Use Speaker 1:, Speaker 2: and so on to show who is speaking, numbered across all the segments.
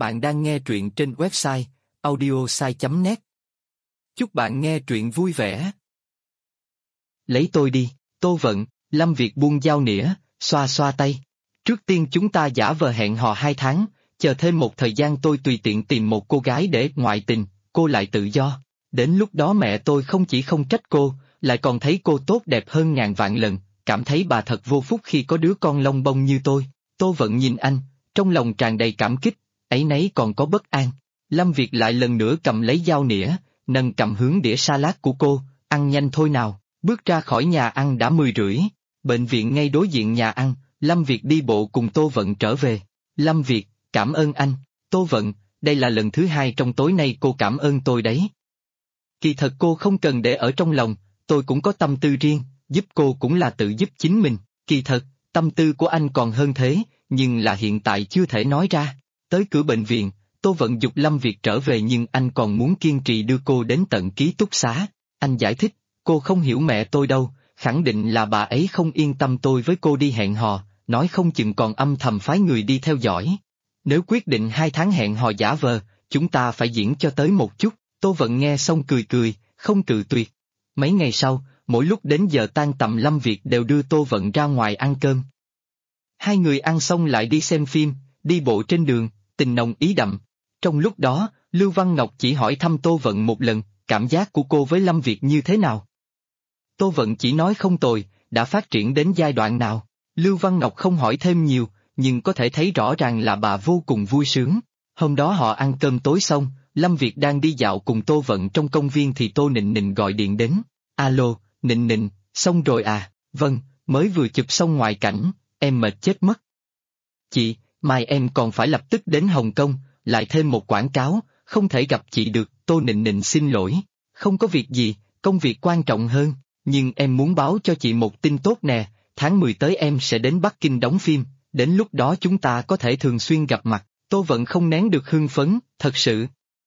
Speaker 1: Bạn đang nghe truyện trên website audiosai.net. Chúc bạn nghe truyện vui vẻ.
Speaker 2: Lấy tôi đi, Tô Vận. Lâm Việt buông dao nĩa, xoa xoa tay. Trước tiên chúng ta giả vờ hẹn hò 2 tháng, chờ thêm một thời gian tôi tùy tiện tìm một cô gái để ngoại tình, cô lại tự do. Đến lúc đó mẹ tôi không chỉ không trách cô, lại còn thấy cô tốt đẹp hơn ngàn vạn lần, cảm thấy bà thật vô phúc khi có đứa con lông bông như tôi. Tô Vận nhìn anh, trong lòng tràn đầy cảm kích, áy náy còn có bất an. Lâm Việt lại lần nữa cầm lấy dao nĩa, nâng cầm hướng đĩa salad của cô, ăn nhanh thôi nào. Bước ra khỏi nhà ăn đã 10:30, bệnh viện ngay đối diện nhà ăn, Lâm Việt đi bộ cùng Tô Vận trở về. Lâm Việt, cảm ơn anh. Tô Vận, đây là lần thứ 2 trong tối nay cô cảm ơn tôi đấy. Kỳ thật cô không cần để ở trong lòng, tôi cũng có tâm tư riêng, giúp cô cũng là tự giúp chính mình. Kỳ thật, tâm tư của anh còn hơn thế, nhưng là hiện tại chưa thể nói ra. Tới cửa bệnh viện, Tô Vận giục Lâm Việt trở về nhưng anh còn muốn kiên trì đưa cô đến tận ký túc xá. Anh giải thích, cô không hiểu mẹ tôi đâu, khẳng định là bà ấy không yên tâm tôi với cô đi hẹn hò, nói không chừng còn âm thầm phái người đi theo dõi. Nếu quyết định 2 tháng hẹn hò giả vờ, chúng ta phải diễn cho tới một chút. Tô Vận nghe xong cười cười, không cự tuyệt. Mấy ngày sau, mỗi lúc đến giờ tan tầm Lâm Việt đều đưa Tô Vận ra ngoài ăn cơm. Hai người ăn xong lại đi xem phim, đi bộ trên đường, tình nồng ý đậm. Trong lúc đó, Lưu Văn Ngọc chỉ hỏi thăm Tô Vận một lần, cảm giác của cô với Lâm Việt như thế nào? Tô Vận chỉ nói không tồi, đã phát triển đến giai đoạn nào? Lưu Văn Ngọc không hỏi thêm nhiều, nhưng có thể thấy rõ ràng là bà vô cùng vui sướng. Hôm đó họ ăn cơm tối xong, Lâm Việt đang đi dạo cùng Tô Vận trong công viên thì Tô Nịnh Nịnh gọi điện đến. Alo, Nịnh Nịnh, xong rồi à? Vâng, mới vừa chụp xong ngoại cảnh, em mệt chết mất. Chị, mai em còn phải lập tức đến Hồng Kông, lại thêm một quảng cáo, không thể gặp chị được. Tô Nịnh Nịnh xin lỗi. Không có việc gì, công việc quan trọng hơn, nhưng em muốn báo cho chị một tin tốt nè, tháng 10 tới em sẽ đến Bắc Kinh đóng phim, đến lúc đó chúng ta có thể thường xuyên gặp mặt. Tô Vận không nén được hưng phấn, thật sự.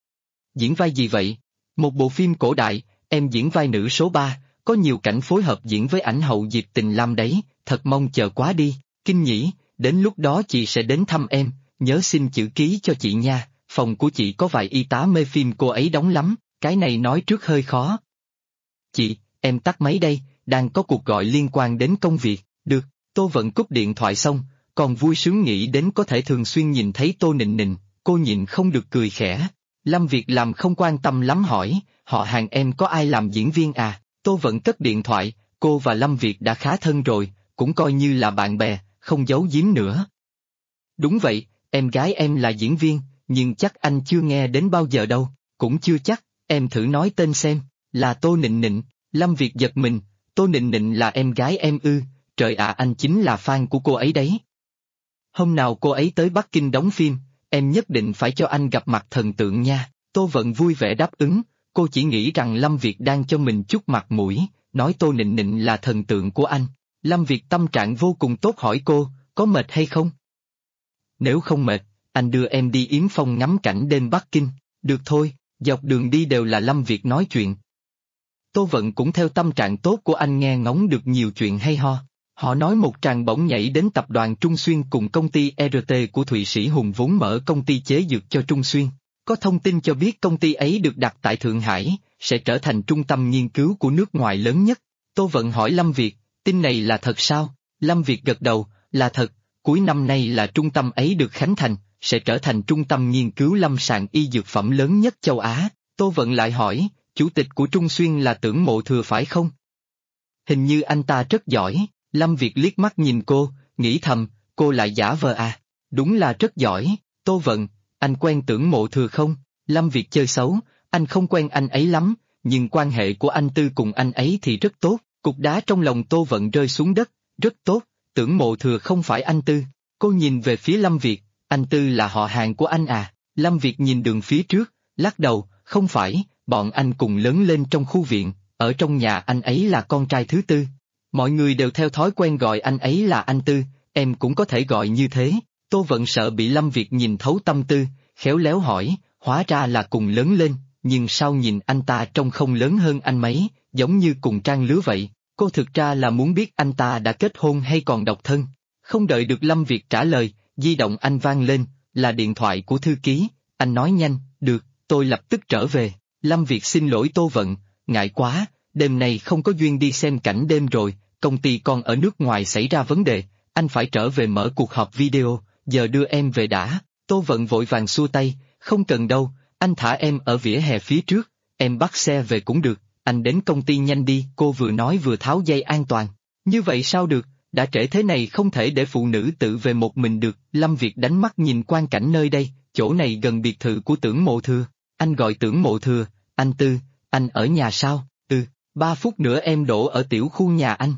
Speaker 2: Diễn vai gì vậy? Một bộ phim cổ đại, em diễn vai nữ số 3, có nhiều cảnh phối hợp diễn với ảnh hậu Diệp Tình Lam đấy, thật mong chờ quá đi. Kinh nhỉ, đến lúc đó chị sẽ đến thăm em, nhớ xin chữ ký cho chị nha, phòng của chị có vài y tá mê phim cô ấy đóng lắm, cái này nói trước hơi khó. Chị, em tắt máy đây, đang có cuộc gọi liên quan đến công việc. Được. Tô Vận cúp điện thoại xong, còn vui sướng nghĩ đến có thể thường xuyên nhìn thấy Tô Nịnh Nịnh, cô nhịn không được cười khẽ. Lâm Việt làm không quan tâm lắm hỏi, họ hàng em có ai làm diễn viên à? Tô Vận cất điện thoại, cô và Lâm Việt đã khá thân rồi, cũng coi như là bạn bè, không giấu giếm nữa. Đúng vậy, em gái em là diễn viên, nhưng chắc anh chưa nghe đến bao giờ đâu, cũng chưa chắc, em thử nói tên xem, là Tô Nịnh Nịnh. Lâm Việt giật mình, Tô Nịnh Nịnh là em gái em ư? Trời ạ, anh chính là fan của cô ấy đấy. Hôm nào cô ấy tới Bắc Kinh đóng phim, em nhất định phải cho anh gặp mặt thần tượng nha. Tô Vận vui vẻ đáp ứng, cô chỉ nghĩ rằng Lâm Việt đang cho mình chút mặt mũi, nói Tô Nịnh Nịnh là thần tượng của anh. Lâm Việt tâm trạng vô cùng tốt hỏi cô, có mệt hay không? Nếu không mệt, anh đưa em đi Yến Phong ngắm cảnh đêm Bắc Kinh. Được thôi, dọc đường đi đều là Lâm Việt nói chuyện. Tô Vận cũng theo tâm trạng tốt của anh nghe ngóng được nhiều chuyện hay ho. Họ nói một tràng bỗng nhảy đến tập đoàn Trung Xuyên cùng công ty RT của Thụy Sĩ Hùng vốn mở công ty chế dược cho Trung Xuyên. Có thông tin cho biết công ty ấy được đặt tại Thượng Hải, sẽ trở thành trung tâm nghiên cứu của nước ngoài lớn nhất. Tô Vận hỏi Lâm Việt, tin này là thật sao? Lâm Việt gật đầu, là thật, cuối năm nay là trung tâm ấy được khánh thành, sẽ trở thành trung tâm nghiên cứu lâm sàng y dược phẩm lớn nhất châu Á. Tô Vận lại hỏi, chủ tịch của Trung Xuyên là Tưởng Mộ Thừa phải không? Hình như anh ta rất giỏi. Lâm Việt liếc mắt nhìn cô, nghĩ thầm, cô lại giả vờ à? Đúng là rất giỏi. Tô Vận, anh quen Tưởng Mộ Thừa không? Lâm Việt chơi xấu, anh không quen anh ấy lắm, nhưng quan hệ của anh Tư cùng anh ấy thì rất tốt. Cục đá trong lòng Tô Vận rơi xuống đất, rất tốt, Tưởng Mộ Thừa không phải anh Tư. Cô nhìn về phía Lâm Việt, anh Tư là họ hàng của anh à? Lâm Việt nhìn đường phía trước, lắc đầu, không phải, bọn anh cùng lớn lên trong khu viện, ở trong nhà anh ấy là con trai thứ tư. Mọi người đều theo thói quen gọi anh ấy là anh Tư, em cũng có thể gọi như thế. Tô Vận sợ bị Lâm Việt nhìn thấu tâm tư, khéo léo hỏi, hóa ra là cùng lớn lên, nhưng sao nhìn anh ta trông không lớn hơn anh mấy, giống như cùng trang lứa vậy. Cô thực ra là muốn biết anh ta đã kết hôn hay còn độc thân. Không đợi được Lâm Việt trả lời, di động anh vang lên, là điện thoại của thư ký, anh nói nhanh, được, tôi lập tức trở về. Lâm Việt xin lỗi Tô Vận, ngại quá, đêm nay không có duyên đi xem cảnh đêm rồi, công ty con ở nước ngoài xảy ra vấn đề, anh phải trở về mở cuộc họp video, giờ đưa em về đã. Tô Vận vội vàng xua tay, không cần đâu, anh thả em ở vỉa hè phía trước, em bắt xe về cũng được, anh đến công ty nhanh đi. Cô vừa nói vừa tháo dây an toàn. Như vậy sao được, đã trễ thế này không thể để phụ nữ tự về một mình được. Lâm Việt đánh mắt nhìn quang cảnh nơi đây, chỗ này gần biệt thự của Tưởng Mộ Thừa. Anh gọi Tưởng Mộ Thừa, anh Tư, anh ở nhà sao? 3 phút nữa em đổ ở tiểu khu nhà anh.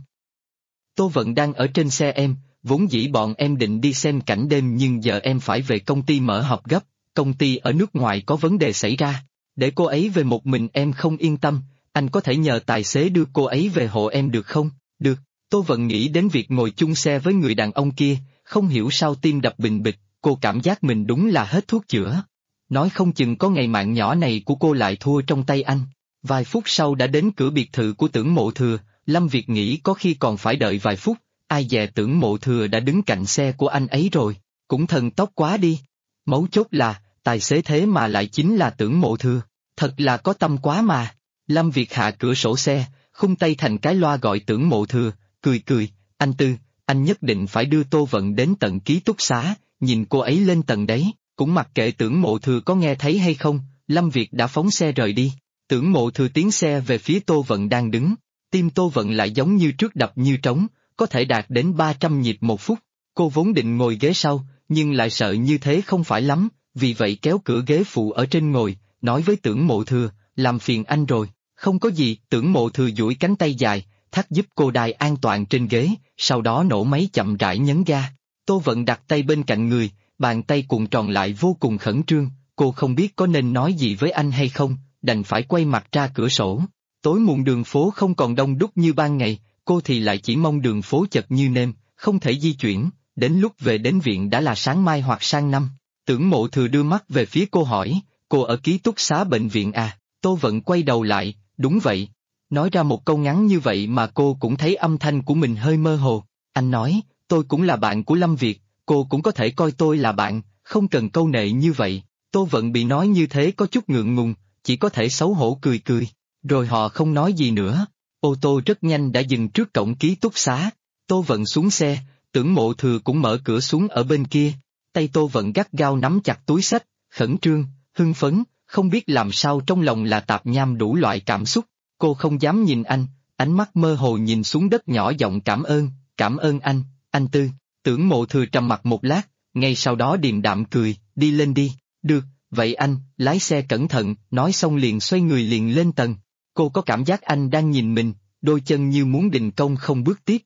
Speaker 2: Tô Vận đang ở trên xe em, vốn dĩ bọn em định đi xem cảnh đêm nhưng giờ em phải về công ty mở họp gấp, công ty ở nước ngoài có vấn đề xảy ra. Để cô ấy về một mình em không yên tâm, anh có thể nhờ tài xế đưa cô ấy về hộ em được không? Được, Tô Vận nghĩ đến việc ngồi chung xe với người đàn ông kia, không hiểu sao tim đập bình bịch, cô cảm giác mình đúng là hết thuốc chữa. Nói không chừng có ngày mạng nhỏ này của cô lại thua trong tay anh. Vài phút sau đã đến cửa biệt thự của Tưởng Mộ Thừa, Lâm Việt nghĩ có khi còn phải đợi vài phút, ai dè Tưởng Mộ Thừa đã đứng cạnh xe của anh ấy rồi, cũng thần tốc quá đi. Mấu chốt là, tài xế thế mà lại chính là Tưởng Mộ Thừa, thật là có tâm quá mà. Lâm Việt hạ cửa sổ xe, khung tay thành cái loa gọi Tưởng Mộ Thừa, cười cười, anh Tư, anh nhất định phải đưa Tô Vận đến tận ký túc xá, nhìn cô ấy lên tầng đấy, cũng mặc kệ Tưởng Mộ Thừa có nghe thấy hay không, Lâm Việt đã phóng xe rời đi. Tưởng Mộ Thừa tiến xe về phía Tô Vận đang đứng, tim Tô Vận lại giống như trước đập như trống, có thể đạt đến 300 nhịp một phút. Cô vốn định ngồi ghế sau, nhưng lại sợ như thế không phải lắm, vì vậy kéo cửa ghế phụ ở trên ngồi, nói với Tưởng Mộ Thừa, làm phiền anh rồi. Không có gì. Tưởng Mộ Thừa duỗi cánh tay dài, thắt giúp cô đai an toàn trên ghế, sau đó nổ máy chậm rãi nhấn ga. Tô Vận đặt tay bên cạnh người, bàn tay cuộn tròn lại vô cùng khẩn trương, cô không biết có nên nói gì với anh hay không, đành phải quay mặt ra cửa sổ. Tối muộn đường phố không còn đông đúc như ban ngày, cô thì lại chỉ mong đường phố chật như nêm, không thể di chuyển, đến lúc về đến viện đã là sáng mai hoặc sang năm. Tưởng Mộ Thừa đưa mắt về phía cô hỏi, cô ở ký túc xá bệnh viện à? Tô Vận quay đầu lại, đúng vậy. Nói ra một câu ngắn như vậy mà cô cũng thấy âm thanh của mình hơi mơ hồ. Anh nói, tôi cũng là bạn của Lâm Việt, cô cũng có thể coi tôi là bạn, không cần câu nệ như vậy. Tô Vận bị nói như thế có chút ngượng ngùng, chỉ có thể xấu hổ cười cười. Rồi họ không nói gì nữa. Ô tô rất nhanh đã dừng trước cổng ký túc xá. Tô Vận xuống xe, Tưởng Mộ Thừa cũng mở cửa xuống ở bên kia. Tay Tô Vận gắt gao nắm chặt túi xách, khẩn trương, hưng phấn, không biết làm sao trong lòng là tạp nham đủ loại cảm xúc. Cô không dám nhìn anh, ánh mắt mơ hồ nhìn xuống đất nhỏ giọng cảm ơn anh Tư. Tưởng Mộ Thừa trầm mặc một lát, ngay sau đó điềm đạm cười, đi lên đi. Được, vậy anh, lái xe cẩn thận, nói xong liền xoay người liền lên tầng. Cô có cảm giác anh đang nhìn mình, đôi chân như muốn đình công không bước tiếp.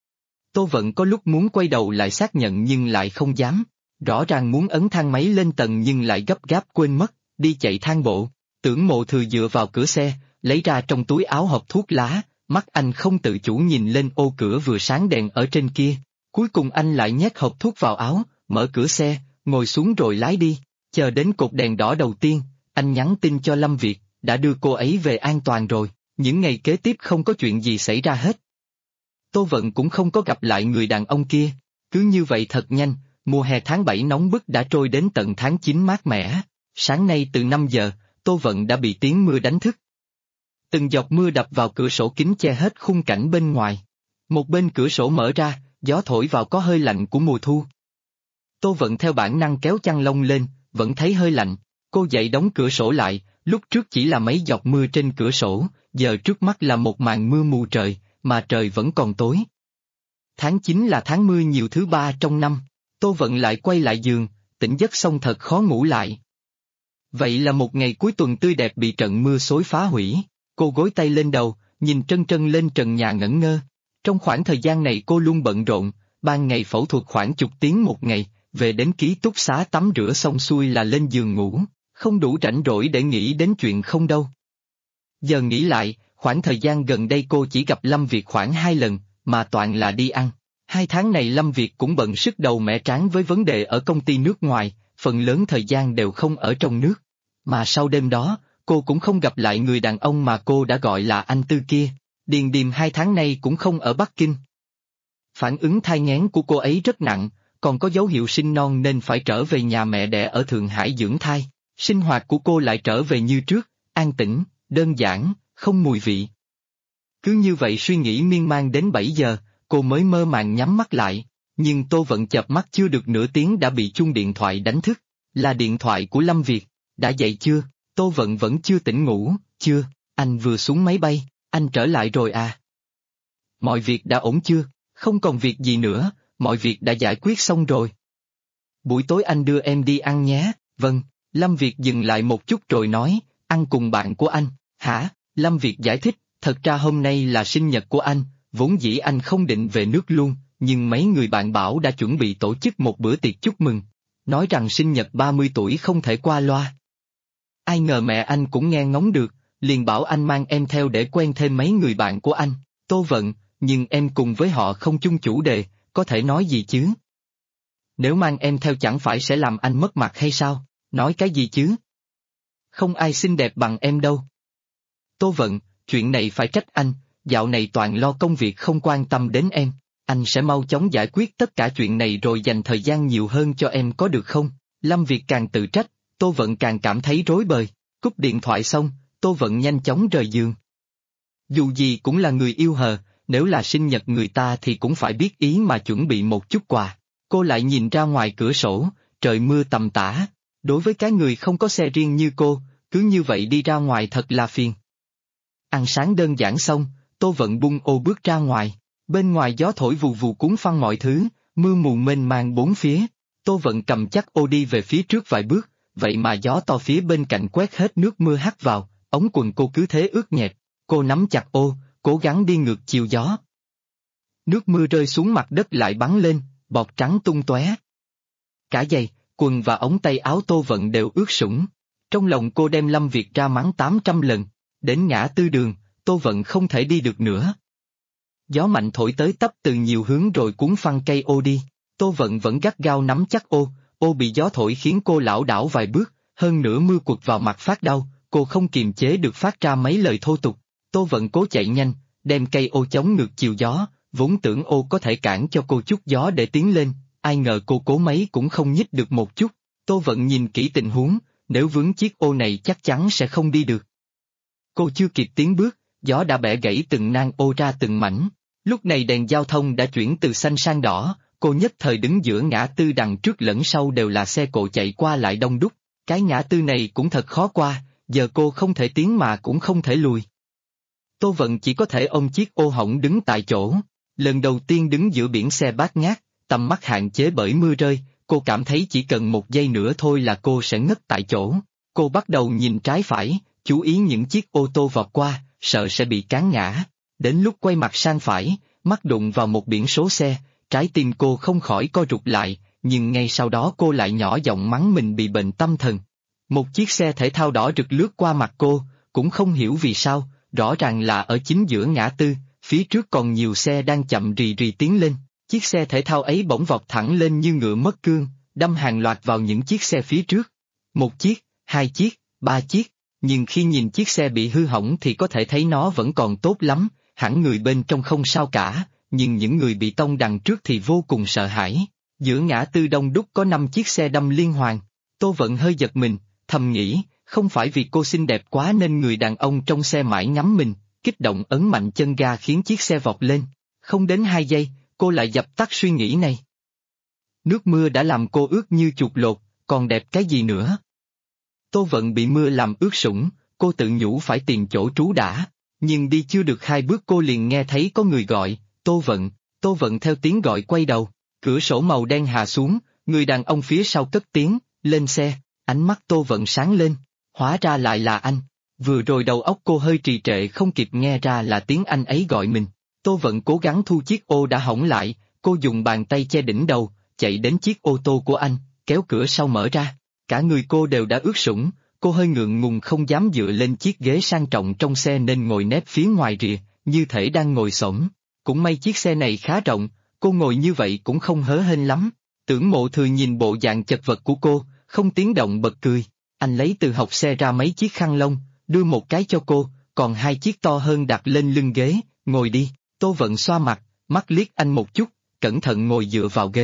Speaker 2: Tô Vận có lúc muốn quay đầu lại xác nhận nhưng lại không dám, rõ ràng muốn ấn thang máy lên tầng nhưng lại gấp gáp quên mất, đi chạy thang bộ. Tưởng Mộ Thừa dựa vào cửa xe, lấy ra trong túi áo hộp thuốc lá, mắt anh không tự chủ nhìn lên ô cửa vừa sáng đèn ở trên kia. Cuối cùng anh lại nhét hộp thuốc vào áo, mở cửa xe, ngồi xuống rồi lái đi. Chờ đến cột đèn đỏ đầu tiên, anh nhắn tin cho Lâm Việt, đã đưa cô ấy về an toàn rồi, những ngày kế tiếp không có chuyện gì xảy ra hết. Tô Vận cũng không có gặp lại người đàn ông kia, cứ như vậy thật nhanh, mùa hè tháng 7 nóng bức đã trôi đến tận tháng 9 mát mẻ. Sáng nay từ 5 giờ, Tô Vận đã bị tiếng mưa đánh thức. Từng giọt mưa đập vào cửa sổ kính che hết khung cảnh bên ngoài. Một bên cửa sổ mở ra, gió thổi vào có hơi lạnh của mùa thu. Tô Vận theo bản năng kéo chăn lông lên, vẫn thấy hơi lạnh. Cô dậy đóng cửa sổ lại, lúc trước chỉ là mấy giọt mưa trên cửa sổ, giờ trước mắt là một màn mưa mù trời, mà trời vẫn còn tối. Tháng 9 là tháng mưa nhiều thứ 3 trong năm. Tô Vận lại quay lại giường, tỉnh giấc xong thật khó ngủ lại. Vậy là một ngày cuối tuần tươi đẹp bị trận mưa xối phá hủy. Cô gối tay lên đầu, nhìn trân trân lên trần nhà ngẩn ngơ. Trong khoảng thời gian này cô luôn bận rộn, ban ngày phẫu thuật khoảng chục tiếng một ngày, về đến ký túc xá tắm rửa xong xuôi là lên giường ngủ, không đủ rảnh rỗi để nghĩ đến chuyện không đâu. Giờ nghĩ lại, khoảng thời gian gần đây cô chỉ gặp Lâm Việt khoảng 2 lần, mà toàn là đi ăn. 2 tháng này Lâm Việt cũng bận sức đầu mẻ trán với vấn đề ở công ty nước ngoài, phần lớn thời gian đều không ở trong nước. Mà sau đêm đó, cô cũng không gặp lại người đàn ông mà cô đã gọi là anh Tư kia. Điền Điềm 2 tháng nay cũng không ở Bắc Kinh. Phản ứng thai nghén của cô ấy rất nặng, còn có dấu hiệu sinh non nên phải trở về nhà mẹ đẻ ở Thượng Hải dưỡng thai. Sinh hoạt của cô lại trở về như trước, an tĩnh, đơn giản, không mùi vị. Cứ như vậy suy nghĩ miên man đến 7 giờ, cô mới mơ màng nhắm mắt lại, nhưng Tô Vận chợp mắt chưa được nửa tiếng đã bị chuông điện thoại đánh thức, là điện thoại của Lâm Việt. Đã dậy chưa? Tô Vận vẫn chưa tỉnh ngủ. Chưa, anh vừa xuống máy bay, anh trở lại rồi à? Mọi việc đã ổn chưa? Không còn việc gì nữa, mọi việc đã giải quyết xong rồi. Buổi tối anh đưa em đi ăn nhé. Vâng. Lâm Việt dừng lại một chút rồi nói, ăn cùng bạn của anh. Hả? Lâm Việt giải thích, thật ra hôm nay là sinh nhật của anh, vốn dĩ anh không định về nước luôn, nhưng mấy người bạn bảo đã chuẩn bị tổ chức một bữa tiệc chúc mừng, nói rằng sinh nhật 30 tuổi không thể qua loa. Ai ngờ mẹ anh cũng nghe ngóng được, liền bảo anh mang em theo để quen thêm mấy người bạn của anh. Tô Vận, nhưng em cùng với họ không chung chủ đề, có thể nói gì chứ? Nếu mang em theo chẳng phải sẽ làm anh mất mặt hay sao? Nói cái gì chứ? Không ai xinh đẹp bằng em đâu. Tô Vận, chuyện này phải trách anh, dạo này toàn lo công việc không quan tâm đến em. Anh sẽ mau chóng giải quyết tất cả chuyện này rồi dành thời gian nhiều hơn cho em có được không? Lâm Việt càng tự trách, Tô Vận càng cảm thấy rối bời. Cúp điện thoại xong, Tô Vận nhanh chóng rời giường. Dù gì cũng là người yêu hờ, nếu là sinh nhật người ta thì cũng phải biết ý mà chuẩn bị một chút quà. Cô lại nhìn ra ngoài cửa sổ, trời mưa tầm tã. Đối với cái người không có xe riêng như cô, cứ như vậy đi ra ngoài thật là phiền. Ăn sáng đơn giản xong, Tô Vận bung ô bước ra ngoài. Bên ngoài gió thổi vù vù cuốn phăng mọi thứ, mưa mù mênh mang bốn phía. Tô Vận cầm chắc ô đi về phía trước vài bước, vậy mà gió to phía bên cạnh quét hết nước mưa hắt vào, ống quần cô cứ thế ướt nhẹp. Cô nắm chặt ô, cố gắng đi ngược chiều gió. Nước mưa rơi xuống mặt đất lại bắn lên, bọt trắng tung tóe. Cả giày, quần và ống tay áo Tô Vận đều ướt sũng. Trong lòng cô đem Lâm Việt ra mắng 800 lần. Đến ngã tư đường, Tô Vận không thể đi được nữa. Gió mạnh thổi tới tấp từ nhiều hướng rồi cuốn phăng cây ô đi. Tô Vận vẫn gắt gao nắm chắc ô, ô bị gió thổi khiến cô lảo đảo vài bước, hơn nữa mưa quật vào mặt phát đau, cô không kiềm chế được phát ra mấy lời thô tục. Tô Vận cố chạy nhanh, đem cây ô chống ngược chiều gió, vốn tưởng ô có thể cản cho cô chút gió để tiến lên, ai ngờ cô cố mấy cũng không nhích được một chút. Tô Vận nhìn kỹ tình huống, nếu vướng chiếc ô này chắc chắn sẽ không đi được. Cô chưa kịp tiến bước, gió đã bẻ gãy từng nang ô ra từng mảnh. Lúc này đèn giao thông đã chuyển từ xanh sang đỏ, cô nhất thời đứng giữa ngã tư, đằng trước lẫn sau đều là xe cộ chạy qua lại đông đúc. Cái ngã tư này cũng thật khó qua, giờ cô không thể tiến mà cũng không thể lùi. Tô Vận chỉ có thể ôm chiếc ô hỏng đứng tại chỗ. Lần đầu tiên đứng giữa biển xe bát ngát, tầm mắt hạn chế bởi mưa rơi, cô cảm thấy chỉ cần một giây nữa thôi là cô sẽ ngất tại chỗ. Cô bắt đầu nhìn trái phải, chú ý những chiếc ô tô vọt qua, sợ sẽ bị cán ngã. Đến lúc quay mặt sang phải, mắt đụng vào một biển số xe, trái tim cô không khỏi co rụt lại, nhưng ngay sau đó cô lại nhỏ giọng mắng mình bị bệnh tâm thần. Một chiếc xe thể thao đỏ rực lướt qua mặt cô, cũng không hiểu vì sao, rõ ràng là ở chính giữa ngã tư, phía trước còn nhiều xe đang chậm rì rì tiến lên. Chiếc xe thể thao ấy bỗng vọt thẳng lên như ngựa mất cương, đâm hàng loạt vào những chiếc xe phía trước. Một chiếc, hai chiếc, ba chiếc, nhưng khi nhìn chiếc xe bị hư hỏng thì có thể thấy nó vẫn còn tốt lắm, hẳn người bên trong không sao cả, nhưng những người bị tông đằng trước thì vô cùng sợ hãi. Giữa ngã tư đông đúc có 5 chiếc xe đâm liên hoàn. Tô Vận hơi giật mình, thầm nghĩ, không phải vì cô xinh đẹp quá nên người đàn ông trong xe mãi ngắm mình, kích động ấn mạnh chân ga khiến chiếc xe vọt lên. Không đến 2 giây, cô lại dập tắt suy nghĩ này. Nước mưa đã làm cô ướt như chuột lột, còn đẹp cái gì nữa. Tô Vận bị mưa làm ướt sũng, cô tự nhủ phải tìm chỗ trú đã, nhưng đi chưa được 2 bước cô liền nghe thấy có người gọi, Tô Vận. Tô Vận theo tiếng gọi quay đầu, cửa sổ màu đen hạ xuống, người đàn ông phía sau cất tiếng, lên xe, ánh mắt Tô Vận sáng lên, hóa ra lại là anh. Vừa rồi đầu óc cô hơi trì trệ không kịp nghe ra là tiếng anh ấy gọi mình. Tô Vận cố gắng thu chiếc ô đã hỏng lại, cô dùng bàn tay che đỉnh đầu, chạy đến chiếc ô tô của anh, kéo cửa sau mở ra. Cả người cô đều đã ướt sũng, cô hơi ngượng ngùng không dám dựa lên chiếc ghế sang trọng trong xe nên ngồi nép phía ngoài rìa, như thể đang ngồi xổm. Cũng may chiếc xe này khá rộng, cô ngồi như vậy cũng không hớ hênh lắm. Tưởng Mộ Thừa nhìn bộ dạng chật vật của cô, không tiếng động bật cười. Anh lấy từ hộc xe ra mấy chiếc khăn lông, đưa một cái cho cô, còn 2 chiếc to hơn đặt lên lưng ghế, ngồi đi. Tô Vận xoa mặt, mắt liếc anh một chút, cẩn thận ngồi dựa vào ghế.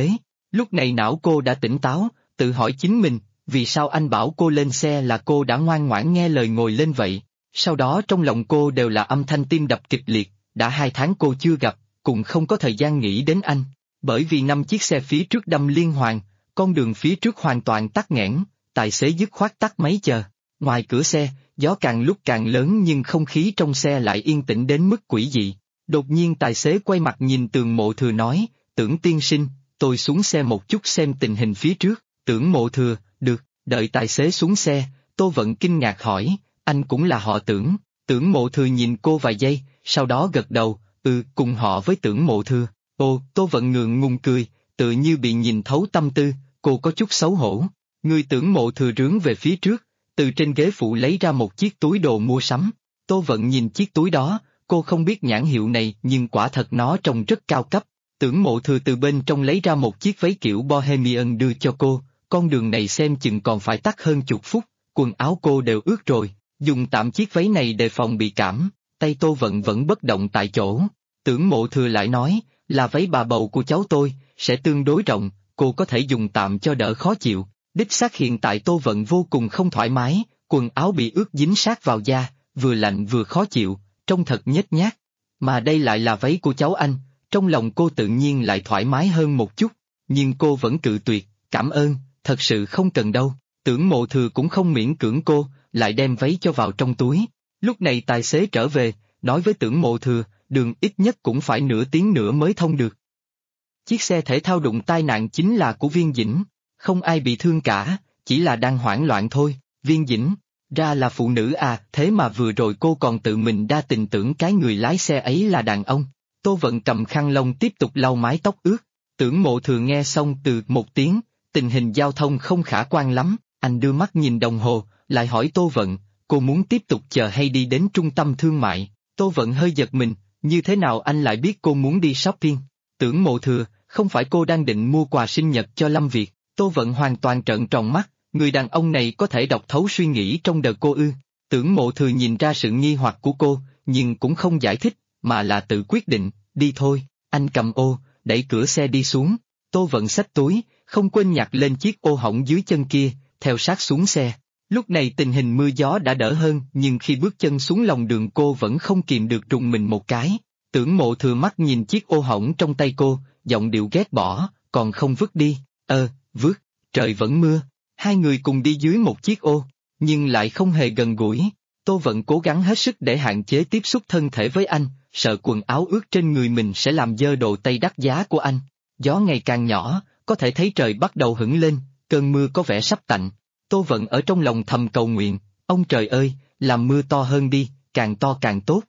Speaker 2: Lúc này não cô đã tỉnh táo, tự hỏi chính mình, vì sao anh bảo cô lên xe là cô đã ngoan ngoãn nghe lời ngồi lên vậy? Sau đó trong lòng cô đều là âm thanh tim đập kịch liệt, đã 2 tháng cô chưa gặp, cũng không có thời gian nghĩ đến anh. Bởi vì 5 chiếc xe phía trước đâm liên hoàn, con đường phía trước hoàn toàn tắc nghẽn, tài xế dứt khoát tắt máy chờ. Ngoài cửa xe, gió càng lúc càng lớn nhưng không khí trong xe lại yên tĩnh đến mức quỷ dị. Đột nhiên tài xế quay mặt nhìn Tưởng Mộ Thừa nói, Tưởng tiên sinh, tôi xuống xe một chút xem tình hình phía trước. Tưởng Mộ Thừa, được, đợi tài xế xuống xe, Tô Vận kinh ngạc hỏi, anh cũng là họ Tưởng. Tưởng Mộ Thừa nhìn cô vài giây, sau đó gật đầu, cùng họ với Tưởng Mộ Thừa. Ô, Tô Vận ngượng ngùng cười, tự như bị nhìn thấu tâm tư, cô có chút xấu hổ. Người Tưởng Mộ Thừa rướn về phía trước, từ trên ghế phụ lấy ra một chiếc túi đồ mua sắm. Tô Vận nhìn chiếc túi đó, cô không biết nhãn hiệu này nhưng quả thật nó trông rất cao cấp. Tưởng Mộ Thừa từ bên trong lấy ra một chiếc váy kiểu Bohemian đưa cho cô, con đường này xem chừng còn phải tắc hơn chục phút, quần áo cô đều ướt rồi, dùng tạm chiếc váy này đề phòng bị cảm, tay Tô Vận vẫn bất động tại chỗ. Tưởng Mộ Thừa lại nói, là váy bà bầu của cháu tôi, sẽ tương đối rộng, cô có thể dùng tạm cho đỡ khó chịu. Đích xác hiện tại Tô Vận vô cùng không thoải mái, quần áo bị ướt dính sát vào da, vừa lạnh vừa khó chịu, trông thật nhếch nhác. Mà đây lại là váy của cháu anh, trong lòng cô tự nhiên lại thoải mái hơn một chút, nhưng cô vẫn cự tuyệt, cảm ơn, thật sự không cần đâu. Tưởng Mộ Thừa cũng không miễn cưỡng cô, lại đem váy cho vào trong túi. Lúc này tài xế trở về, nói với Tưởng Mộ Thừa, đường ít nhất cũng phải nửa tiếng nữa mới thông được. Chiếc xe thể thao đụng tai nạn chính là của Viên Dĩnh, không ai bị thương cả, chỉ là đang hoảng loạn thôi. Viên Dĩnh, ra là phụ nữ à, thế mà vừa rồi cô còn tự mình đa tình tưởng cái người lái xe ấy là đàn ông. Tô Vận cầm khăn lông tiếp tục lau mái tóc ướt. Tưởng Mộ Thừa nghe xong từ một tiếng, tình hình giao thông không khả quan lắm, anh đưa mắt nhìn đồng hồ, lại hỏi Tô Vận, cô muốn tiếp tục chờ hay đi đến trung tâm thương mại? Tô Vận hơi giật mình, như thế nào anh lại biết cô muốn đi shopping? Tưởng Mộ Thừa, không phải cô đang định mua quà sinh nhật cho Lâm Việt? Tô Vận hoàn toàn trợn tròn mắt, người đàn ông này có thể đọc thấu suy nghĩ trong đời cô ư? Tưởng Mộ Thừa nhìn ra sự nghi hoặc của cô, nhưng cũng không giải thích, mà là tự quyết định, đi thôi. Anh cầm ô, đẩy cửa xe đi xuống. Tô Vận xách túi, không quên nhặt lên chiếc ô hỏng dưới chân kia, theo sát xuống xe. Lúc này tình hình mưa gió đã đỡ hơn, nhưng khi bước chân xuống lòng đường cô vẫn không kìm được rùng mình một cái. Tưởng Mộ Thừa mắt nhìn chiếc ô hỏng trong tay cô, giọng điệu ghét bỏ, còn không vứt đi. Vứt, trời vẫn mưa. Hai người cùng đi dưới một chiếc ô, nhưng lại không hề gần gũi. Tô Vận cố gắng hết sức để hạn chế tiếp xúc thân thể với anh, sợ quần áo ướt trên người mình sẽ làm dơ đồ tây đắt giá của anh. Gió ngày càng nhỏ, có thể thấy trời bắt đầu hửng lên, cơn mưa có vẻ sắp tạnh. Tô Vận ở trong lòng thầm cầu nguyện, ông trời ơi, làm mưa to hơn đi, càng to càng tốt.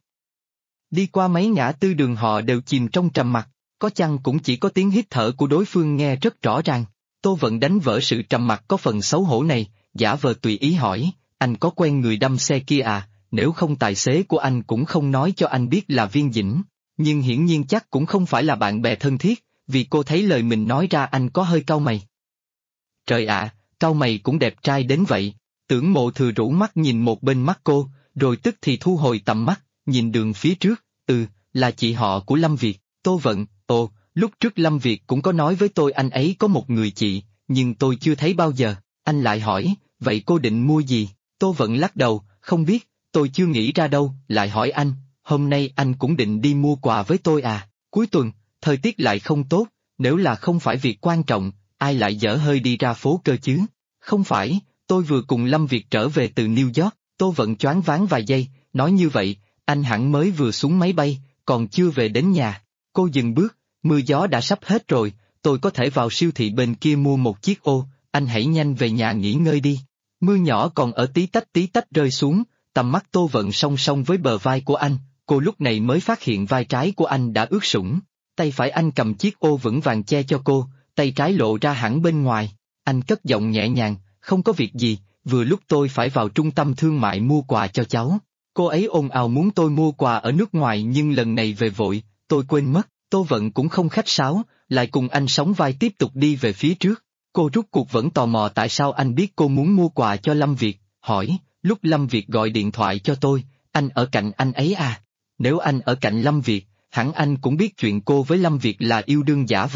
Speaker 2: Đi qua mấy ngã tư đường họ đều chìm trong trầm mặc, có chăng cũng chỉ có tiếng hít thở của đối phương nghe rất rõ ràng. Tô Vận đánh vỡ sự trầm mặc có phần xấu hổ này, giả vờ tùy ý hỏi, anh có quen người đâm xe kia à, nếu không tài xế của anh cũng không nói cho anh biết là Viên Dĩnh. Nhưng hiển nhiên chắc cũng không phải là bạn bè thân thiết, vì cô thấy lời mình nói ra anh có hơi cau mày. Trời ạ, cau mày cũng đẹp trai đến vậy. Tưởng Mộ Thừa rũ mắt nhìn một bên mắt cô, rồi tức thì thu hồi tầm mắt, nhìn đường phía trước, là chị họ của Lâm Việt. Tô Vận, lúc trước Lâm Việt cũng có nói với tôi anh ấy có một người chị, nhưng tôi chưa thấy bao giờ. Anh lại hỏi, vậy cô định mua gì? Tô Vận lắc đầu, không biết, tôi chưa nghĩ ra đâu. Lại hỏi anh, hôm nay anh cũng định đi mua quà với tôi à? Cuối tuần, thời tiết lại không tốt, nếu là không phải việc quan trọng, ai lại dở hơi đi ra phố cơ chứ? Không phải, tôi vừa cùng Lâm Việt trở về từ New York. Tô Vận choáng váng vài giây, nói như vậy, anh hẳn mới vừa xuống máy bay, còn chưa về đến nhà. Cô dừng bước, mưa gió đã sắp hết rồi, tôi có thể vào siêu thị bên kia mua một chiếc ô, anh hãy nhanh về nhà nghỉ ngơi đi. Mưa nhỏ còn ở tí tách rơi xuống, tầm mắt Tô Vận song song với bờ vai của anh, cô lúc này mới phát hiện vai trái của anh đã ướt sũng. Tay phải anh cầm chiếc ô vững vàng che cho cô, tay trái lộ ra hẳn bên ngoài. Anh cất giọng nhẹ nhàng, không có việc gì, vừa lúc tôi phải vào trung tâm thương mại mua quà cho cháu. Cô ấy ồn ào muốn tôi mua quà ở nước ngoài nhưng lần này về vội, tôi quên mất. Tô Vận cũng không khách sáo, lại cùng anh sóng vai tiếp tục đi về phía trước. Cô rút cuộc vẫn tò mò tại sao anh biết cô muốn mua quà cho Lâm Việt, hỏi, lúc Lâm Việt gọi điện thoại cho tôi, anh ở cạnh anh ấy à? Nếu anh ở cạnh Lâm Việt, hẳn anh cũng biết chuyện cô với Lâm Việt là yêu đương giả vờ.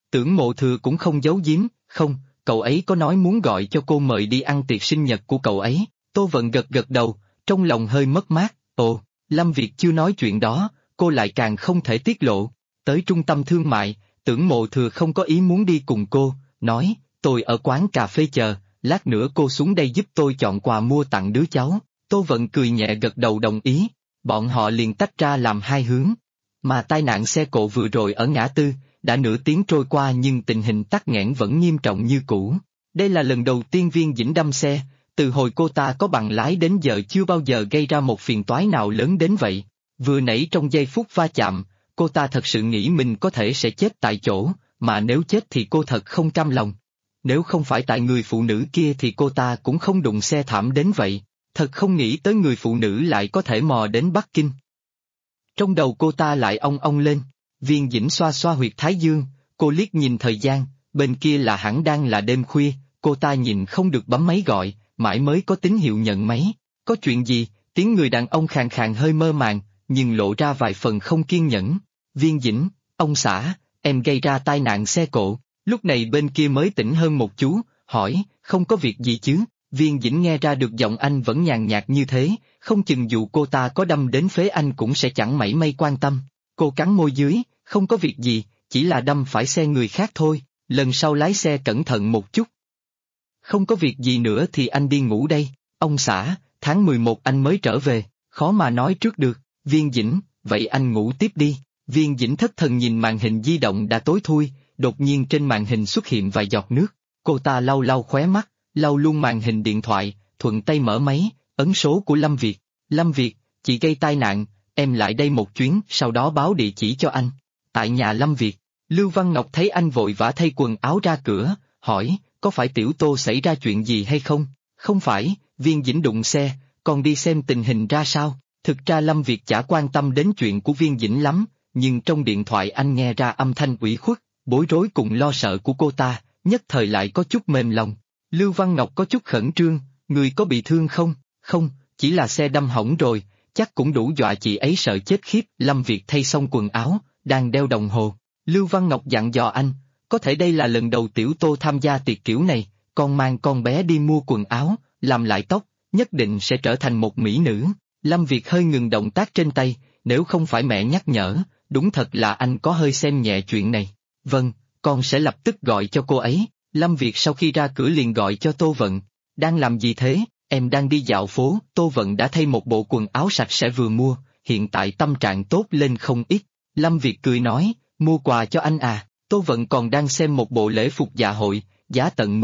Speaker 2: Tưởng Mộ Thừa cũng không giấu giếm, không, cậu ấy có nói muốn gọi cho cô mời đi ăn tiệc sinh nhật của cậu ấy. Tô Vận gật gật đầu, trong lòng hơi mất mát, ồ, Lâm Việt chưa nói chuyện đó, cô lại càng không thể tiết lộ. Tới trung tâm thương mại, Tưởng Mộ Thừa không có ý muốn đi cùng cô, nói, tôi ở quán cà phê chờ, lát nữa cô xuống đây giúp tôi chọn quà mua tặng đứa cháu. Tô Vận cười nhẹ gật đầu đồng ý, bọn họ liền tách ra làm hai hướng. Mà tai nạn xe cộ vừa rồi ở ngã tư, đã nửa tiếng trôi qua nhưng tình hình tắc nghẽn vẫn nghiêm trọng như cũ. Đây là lần đầu tiên Viên Dĩnh đâm xe, từ hồi cô ta có bằng lái đến giờ chưa bao giờ gây ra một phiền toái nào lớn đến vậy. Vừa nãy trong giây phút va chạm, cô ta thật sự nghĩ mình có thể sẽ chết tại chỗ, mà nếu chết thì cô thật không cam lòng. Nếu không phải tại người phụ nữ kia thì cô ta cũng không đụng xe thảm đến vậy, thật không nghĩ tới người phụ nữ lại có thể mò đến Bắc Kinh. Trong đầu cô ta lại ong ong lên, Viên Dĩnh xoa xoa huyệt thái dương, cô liếc nhìn thời gian, bên kia là hẳn đang là đêm khuya, cô ta nhìn không được bấm máy gọi, mãi mới có tín hiệu nhận máy. Có chuyện gì? Tiếng người đàn ông khàn khàn hơi mơ màng, nhưng lộ ra vài phần không kiên nhẫn. Viên Dĩnh, ông xã, em gây ra tai nạn xe cộ. Lúc này bên kia mới tỉnh hơn một chú, hỏi, không có việc gì chứ? Viên Dĩnh nghe ra được giọng anh vẫn nhàn nhạt như thế, không chừng dù cô ta có đâm đến phế anh cũng sẽ chẳng mảy may quan tâm. Cô cắn môi dưới, không có việc gì, chỉ là đâm phải xe người khác thôi, lần sau lái xe cẩn thận một chút. Không có việc gì nữa thì anh đi ngủ đây, ông xã, tháng 11 anh mới trở về, khó mà nói trước được. Viên Dĩnh, vậy anh ngủ tiếp đi. Viên Dĩnh thất thần nhìn màn hình di động đã tối thui, đột nhiên trên màn hình xuất hiện vài giọt nước, cô ta lau lau khóe mắt, lau luôn màn hình điện thoại, thuận tay mở máy, ấn số của Lâm Việt. Lâm Việt, chị gây tai nạn, em lại đây một chuyến, sau đó báo địa chỉ cho anh. Tại nhà Lâm Việt, Lưu Văn Ngọc thấy anh vội vã thay quần áo ra cửa, hỏi, có phải Tiểu Tô xảy ra chuyện gì hay không? Không phải, Viên Dĩnh đụng xe, còn đi xem tình hình ra sao. Thực ra Lâm Việt chả quan tâm đến chuyện của Viên Dĩnh lắm, nhưng trong điện thoại anh nghe ra âm thanh ủy khuất, bối rối cùng lo sợ của cô ta, nhất thời lại có chút mềm lòng. Lưu Văn Ngọc có chút khẩn trương, người có bị thương không? Không, chỉ là xe đâm hỏng rồi, chắc cũng đủ dọa chị ấy sợ chết khiếp. Lâm Việt thay xong quần áo, đang đeo đồng hồ. Lưu Văn Ngọc dặn dò anh, có thể đây là lần đầu Tiểu Tô tham gia tiệc kiểu này, con mang con bé đi mua quần áo, làm lại tóc, nhất định sẽ trở thành một mỹ nữ. Lâm Việt hơi ngừng động tác trên tay, nếu không phải mẹ nhắc nhở, đúng thật là anh có hơi xem nhẹ chuyện này. Vâng, con sẽ lập tức gọi cho cô ấy. Lâm Việt sau khi ra cửa liền gọi cho Tô Vận. Đang làm gì thế? Em đang đi dạo phố. Tô Vận đã thay một bộ quần áo sạch sẽ vừa mua, hiện tại tâm trạng tốt lên không ít. Lâm Việt cười nói, mua quà cho anh à? Tô Vận còn đang xem một bộ lễ phục dạ hội, giá tận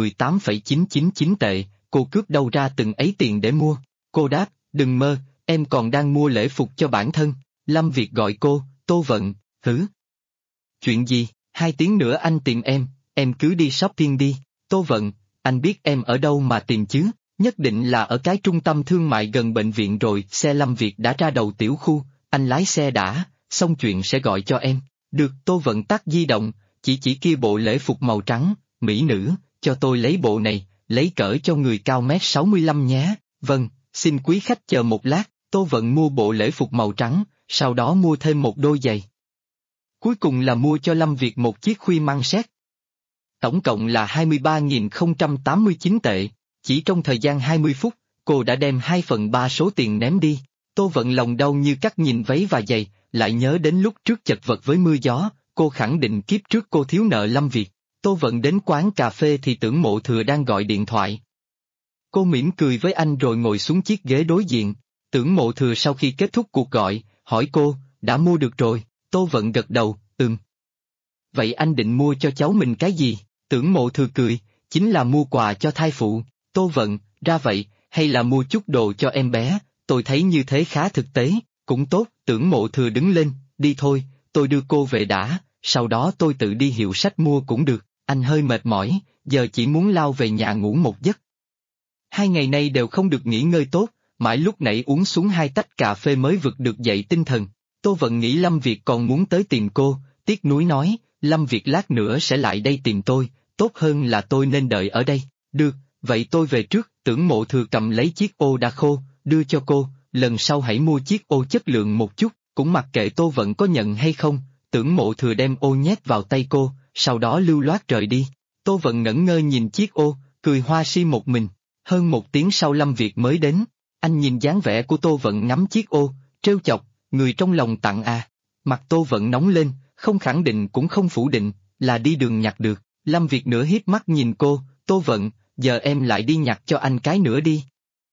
Speaker 2: 18,999 tệ, cô cướp đâu ra từng ấy tiền để mua? Cô đáp, đừng mơ, em còn đang mua lễ phục cho bản thân. Lâm Việt gọi cô, Tô Vận, hử? Chuyện gì? 2 tiếng nữa anh tìm em cứ đi shopping đi. Tô Vận, anh biết em ở đâu mà tìm chứ? Nhất định là ở cái trung tâm thương mại gần bệnh viện rồi. Xe Lâm Việt đã ra đầu tiểu khu, anh lái xe đã, xong chuyện sẽ gọi cho em. Được. Tô Vận tắt di động, chỉ kia bộ lễ phục màu trắng, mỹ nữ, cho tôi lấy bộ này, lấy cỡ cho người cao 1m65 nhé. Vâng, xin quý khách chờ một lát. Tô Vận mua bộ lễ phục màu trắng, sau đó mua thêm một đôi giày. Cuối cùng là mua cho Lâm Việt một chiếc khuy măng sét. Tổng cộng là 23.089 tệ, chỉ trong thời gian 20 phút, cô đã đem 2/3 số tiền ném đi. Tô Vận lòng đau như cắt nhìn váy và giày, lại nhớ đến lúc trước chật vật với mưa gió, cô khẳng định kiếp trước cô thiếu nợ Lâm Việt. Tô Vận đến quán cà phê thì Tưởng Mộ Thừa đang gọi điện thoại. Cô mỉm cười với anh rồi ngồi xuống chiếc ghế đối diện. Tưởng Mộ Thừa sau khi kết thúc cuộc gọi, hỏi cô, đã mua được rồi? Tô Vận gật đầu, Vậy anh định mua cho cháu mình cái gì? Tưởng Mộ Thừa cười, chính là mua quà cho thai phụ. Tô Vận, ra vậy, hay là mua chút đồ cho em bé, tôi thấy như thế khá thực tế, cũng tốt. Tưởng Mộ Thừa đứng lên, đi thôi, tôi đưa cô về đã, sau đó tôi tự đi hiệu sách mua cũng được, anh hơi mệt mỏi, giờ chỉ muốn lao về nhà ngủ một giấc. 2 ngày nay đều không được nghỉ ngơi tốt, mãi lúc nãy uống xuống 2 tách cà phê mới vực được dậy tinh thần. Tô Vận nghĩ Lâm Việt còn muốn tới tìm cô, tiếc nuối nói, Lâm Việt lát nữa sẽ lại đây tìm tôi, tốt hơn là tôi nên đợi ở đây. Được, vậy tôi về trước. Tưởng Mộ Thừa cầm lấy chiếc ô đã khô, đưa cho cô, lần sau hãy mua chiếc ô chất lượng một chút, cũng mặc kệ Tô Vận có nhận hay không. Tưởng Mộ Thừa đem ô nhét vào tay cô, sau đó lưu loát rời đi. Tô Vận ngẩn ngơ nhìn chiếc ô, cười hoa si một mình. Hơn 1 tiếng sau Lâm Việt mới đến. Anh nhìn dáng vẻ của Tô Vận ngắm chiếc ô, trêu chọc, người trong lòng tặng à. Mặt Tô Vận nóng lên, không khẳng định cũng không phủ định, là đi đường nhặt được. Lâm Việt nửa hiếp mắt nhìn cô, Tô Vận, giờ em lại đi nhặt cho anh cái nữa đi.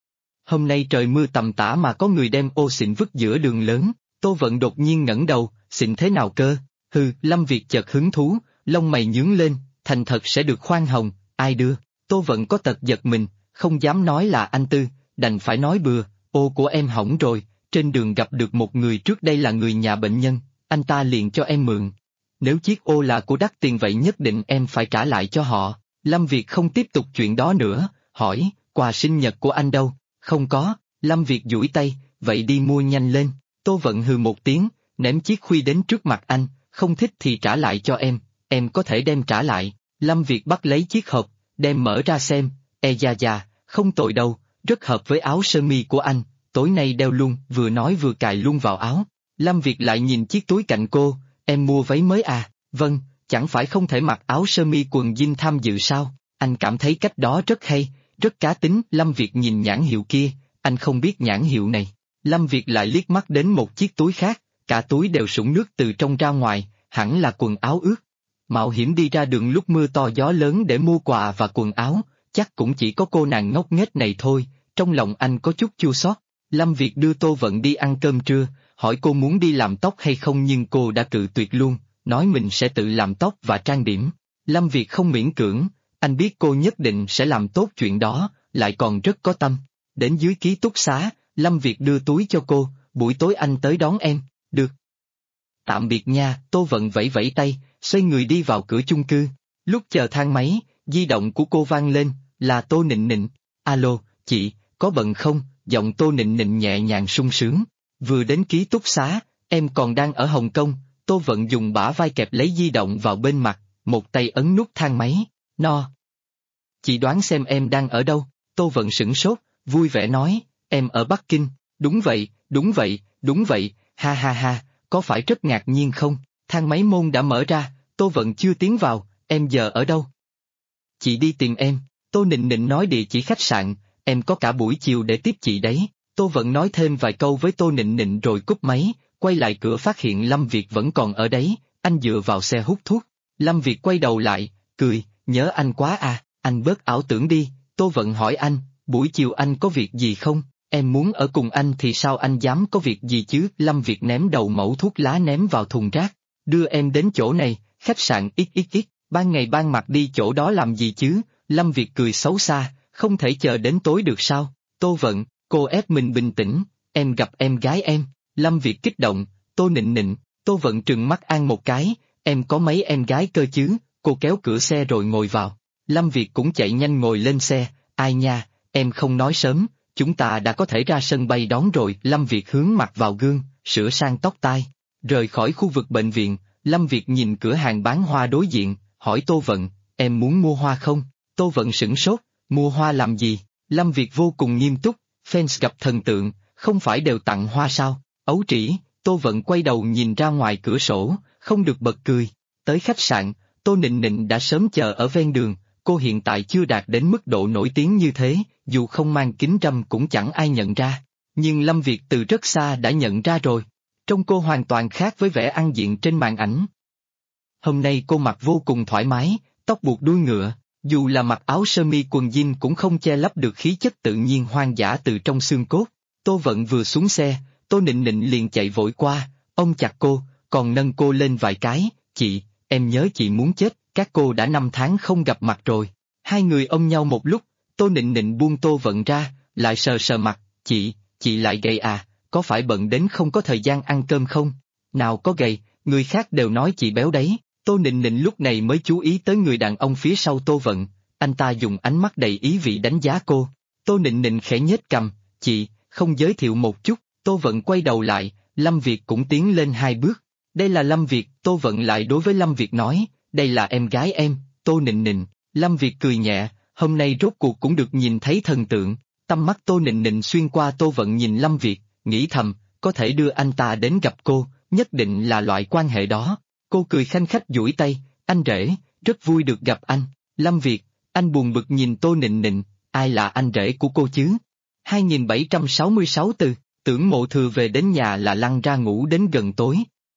Speaker 2: Hôm nay trời mưa tầm tã mà có người đem ô xịn vứt giữa đường lớn. Tô Vận đột nhiên ngẩng đầu, xịn thế nào cơ? Hừ, Lâm Việt chợt hứng thú, lông mày nhướng lên, thành thật sẽ được khoan hồng, ai đưa? Tô Vận có tật giật mình, không dám nói là anh Tư, đành phải nói bừa, ô của em hỏng rồi, trên đường gặp được một người trước đây là người nhà bệnh nhân, anh ta liền cho em mượn. Nếu chiếc ô là của đắt tiền vậy nhất định em phải trả lại cho họ. Lâm Việt không tiếp tục chuyện đó nữa, hỏi, quà sinh nhật của anh đâu? Không có, Lâm Việt duỗi tay, vậy đi mua nhanh lên. Tô Vận hừ một tiếng, ném chiếc khuy đến trước mặt anh, không thích thì trả lại cho em có thể đem trả lại. Lâm Việt bắt lấy chiếc hộp, đem mở ra xem, da, không tội đâu, rất hợp với áo sơ mi của anh, tối nay đeo luôn, vừa nói vừa cài luôn vào áo. Lâm Việt lại nhìn chiếc túi cạnh cô, em mua váy mới à? Vâng, chẳng phải không thể mặc áo sơ mi quần jean tham dự sao? Anh cảm thấy cách đó rất hay, rất cá tính. Lâm Việt nhìn nhãn hiệu kia, anh không biết nhãn hiệu này. Lâm Việt lại liếc mắt đến một chiếc túi khác, cả túi đều sũng nước từ trong ra ngoài, hẳn là quần áo ướt. Mạo hiểm đi ra đường lúc mưa to gió lớn để mua quà và quần áo, chắc cũng chỉ có cô nàng ngốc nghếch này thôi, trong lòng anh có chút chua xót. Lâm Việt đưa Tô Vận đi ăn cơm trưa, hỏi cô muốn đi làm tóc hay không nhưng cô đã cự tuyệt luôn, nói mình sẽ tự làm tóc và trang điểm. Lâm Việt không miễn cưỡng, anh biết cô nhất định sẽ làm tốt chuyện đó, lại còn rất có tâm. Đến dưới ký túc xá, Lâm Việt đưa túi cho cô, buổi tối anh tới đón em, được. Tạm biệt nha, Tô Vận vẫy vẫy tay, xoay người đi vào cửa chung cư. Lúc chờ thang máy, di động của cô vang lên, là Tô Nịnh Nịnh. Alo, chị, có bận không? Giọng Tô Nịnh Nịnh nhẹ nhàng sung sướng. Vừa đến ký túc xá, em còn đang ở Hồng Kông. Tô Vận dùng bả vai kẹp lấy di động vào bên mặt, một tay ấn nút thang máy. No. Chị đoán xem em đang ở đâu? Tô Vận sửng sốt, vui vẻ nói, em ở Bắc Kinh. Đúng vậy, đúng vậy, đúng vậy, ha ha ha, có phải rất ngạc nhiên không? Thang máy môn đã mở ra, Tô Vận chưa tiến vào, em giờ ở đâu? Chị đi tìm em. Tô Nịnh Nịnh nói địa chỉ khách sạn, em có cả buổi chiều để tiếp chị đấy. Tô Vận nói thêm vài câu với Tô Nịnh Nịnh rồi cúp máy, quay lại cửa phát hiện Lâm Việt vẫn còn ở đấy, anh dựa vào xe hút thuốc. Lâm Việt quay đầu lại, cười, nhớ anh quá à, anh bớt ảo tưởng đi. Tô Vận hỏi anh, buổi chiều anh có việc gì không? Em muốn ở cùng anh thì sao anh dám có việc gì chứ? Lâm Việt ném đầu mẩu thuốc lá ném vào thùng rác, đưa em đến chỗ này, khách sạn XXX, ban ngày ban mặt đi chỗ đó làm gì chứ? Lâm Việt cười xấu xa, không thể chờ đến tối được sao? Tô Vận, cô ép mình bình tĩnh, em gặp em gái em. Lâm Việt kích động, Tô Nịnh Nịnh. Tô Vận trừng mắt an một cái, em có mấy em gái cơ chứ? Cô kéo cửa xe rồi ngồi vào. Lâm Việt cũng chạy nhanh ngồi lên xe, ai nha, em không nói sớm, chúng ta đã có thể ra sân bay đón rồi. Lâm Việt hướng mặt vào gương, sửa sang tóc tai. Rời khỏi khu vực bệnh viện, Lâm Việt nhìn cửa hàng bán hoa đối diện, hỏi Tô Vận, em muốn mua hoa không? Tô Vận sửng sốt, mua hoa làm gì? Lâm Việt vô cùng nghiêm túc, fans gặp thần tượng, không phải đều tặng hoa sao? Ấu trĩ. Tô Vận quay đầu nhìn ra ngoài cửa sổ, không được bật cười. Tới khách sạn, Tô Nịnh Nịnh đã sớm chờ ở ven đường, cô hiện tại chưa đạt đến mức độ nổi tiếng như thế, dù không mang kính râm cũng chẳng ai nhận ra. Nhưng Lâm Việt từ rất xa đã nhận ra rồi. Trông cô hoàn toàn khác với vẻ ăn diện trên màn ảnh. Hôm nay cô mặc vô cùng thoải mái, tóc buộc đuôi ngựa, dù là mặc áo sơ mi quần jean cũng không che lấp được khí chất tự nhiên hoang dã từ trong xương cốt. Tô Vận vừa xuống xe, Tô Nịnh Nịnh liền chạy vội qua, ôm chặt cô, còn nâng cô lên vài cái, chị, em nhớ chị muốn chết, các cô đã 5 tháng không gặp mặt rồi. Hai người ôm nhau một lúc, Tô Nịnh Nịnh buông Tô Vận ra, lại sờ sờ mặt, chị lại gầy à, có phải bận đến không có thời gian ăn cơm không? Nào có gầy, người khác đều nói chị béo đấy. Tô Nịnh Nịnh lúc này mới chú ý tới người đàn ông phía sau Tô Vận, anh ta dùng ánh mắt đầy ý vị đánh giá cô. Tô Nịnh Nịnh khẽ nhếch cằm, chị, không giới thiệu một chút. Tô Vận quay đầu lại, Lâm Việt cũng tiến lên 2 bước. Đây là Lâm Việt. Tô Vận lại đối với Lâm Việt nói, đây là em gái em, Tô Nịnh Nịnh. Lâm Việt cười nhẹ, hôm nay rốt cuộc cũng được nhìn thấy thần tượng. Tâm mắt Tô Nịnh Nịnh xuyên qua Tô Vận nhìn Lâm Việt, nghĩ thầm, có thể đưa anh ta đến gặp cô, nhất định là loại quan hệ đó. Cô cười khanh khách duỗi tay, anh rể, rất vui được gặp anh. Lâm Việt, anh buồn bực nhìn Tô Nịnh Nịnh, ai là anh rể của cô chứ? 2766 từ, Tưởng Mộ Thừa về đến nhà là lăn ra ngủ đến gần tối.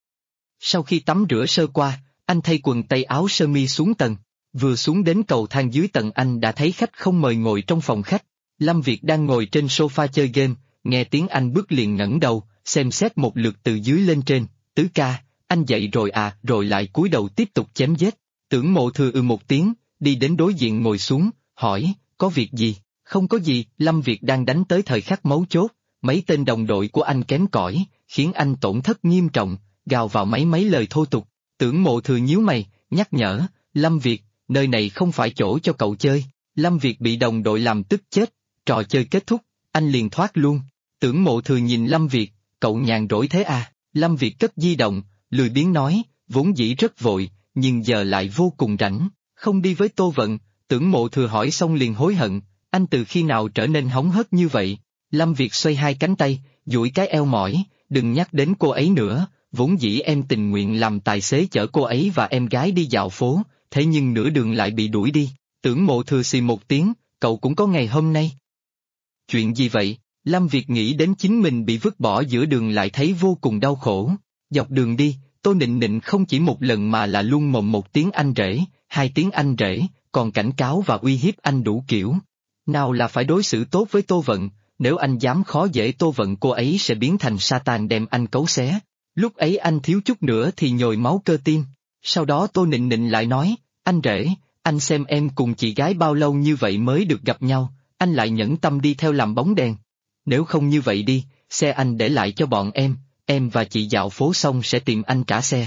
Speaker 2: Sau khi tắm rửa sơ qua, anh thay quần tây áo sơ mi xuống tầng. Vừa xuống đến cầu thang dưới tầng anh đã thấy khách không mời ngồi trong phòng khách. Lâm Việt đang ngồi trên sofa chơi game, nghe tiếng anh bước liền ngẩng đầu, xem xét một lượt từ dưới lên trên. Tứ ca, anh dậy rồi à? Rồi lại cúi đầu tiếp tục chém giết. Tưởng Mộ Thừa một tiếng, đi đến đối diện ngồi xuống, hỏi, có việc gì? Không có gì, Lâm Việt đang đánh tới thời khắc mấu chốt, mấy tên đồng đội của anh kém cỏi, khiến anh tổn thất nghiêm trọng, gào vào mấy lời thô tục. Tưởng Mộ Thừa nhíu mày, nhắc nhở, Lâm Việt, nơi này không phải chỗ cho cậu chơi. Lâm Việt bị đồng đội làm tức chết, trò chơi kết thúc, anh liền thoát luôn. Tưởng Mộ Thừa nhìn Lâm Việt, cậu nhàn rỗi thế à? Lâm Việt cất di động, lười biếng nói, vốn dĩ rất vội, nhưng giờ lại vô cùng rảnh, không đi với Tô Vận. Tưởng Mộ Thừa hỏi xong liền hối hận, anh từ khi nào trở nên hóng hớt như vậy? Lâm Việt xoay hai cánh tay, duỗi cái eo mỏi, đừng nhắc đến cô ấy nữa, vốn dĩ em tình nguyện làm tài xế chở cô ấy và em gái đi dạo phố, thế nhưng nửa đường lại bị đuổi đi. Tưởng Mộ Thừa xì một tiếng, cậu cũng có ngày hôm nay. Chuyện gì vậy? Lâm Việt nghĩ đến chính mình bị vứt bỏ giữa đường lại thấy vô cùng đau khổ. Dọc đường đi, Tô Nịnh Nịnh không chỉ một lần mà là luôn mồm một tiếng anh rể, hai tiếng anh rể, còn cảnh cáo và uy hiếp anh đủ kiểu. Nào là phải đối xử tốt với Tô Vận, nếu anh dám khó dễ Tô Vận cô ấy sẽ biến thành Satan đem anh cấu xé. Lúc ấy anh thiếu chút nữa thì nhồi máu cơ tim. Sau đó Tô Nịnh Nịnh lại nói, anh rể, anh xem em cùng chị gái bao lâu như vậy mới được gặp nhau, anh lại nhẫn tâm đi theo làm bóng đèn. Nếu không như vậy đi, xe anh để lại cho bọn em và chị dạo phố xong sẽ tìm anh trả xe.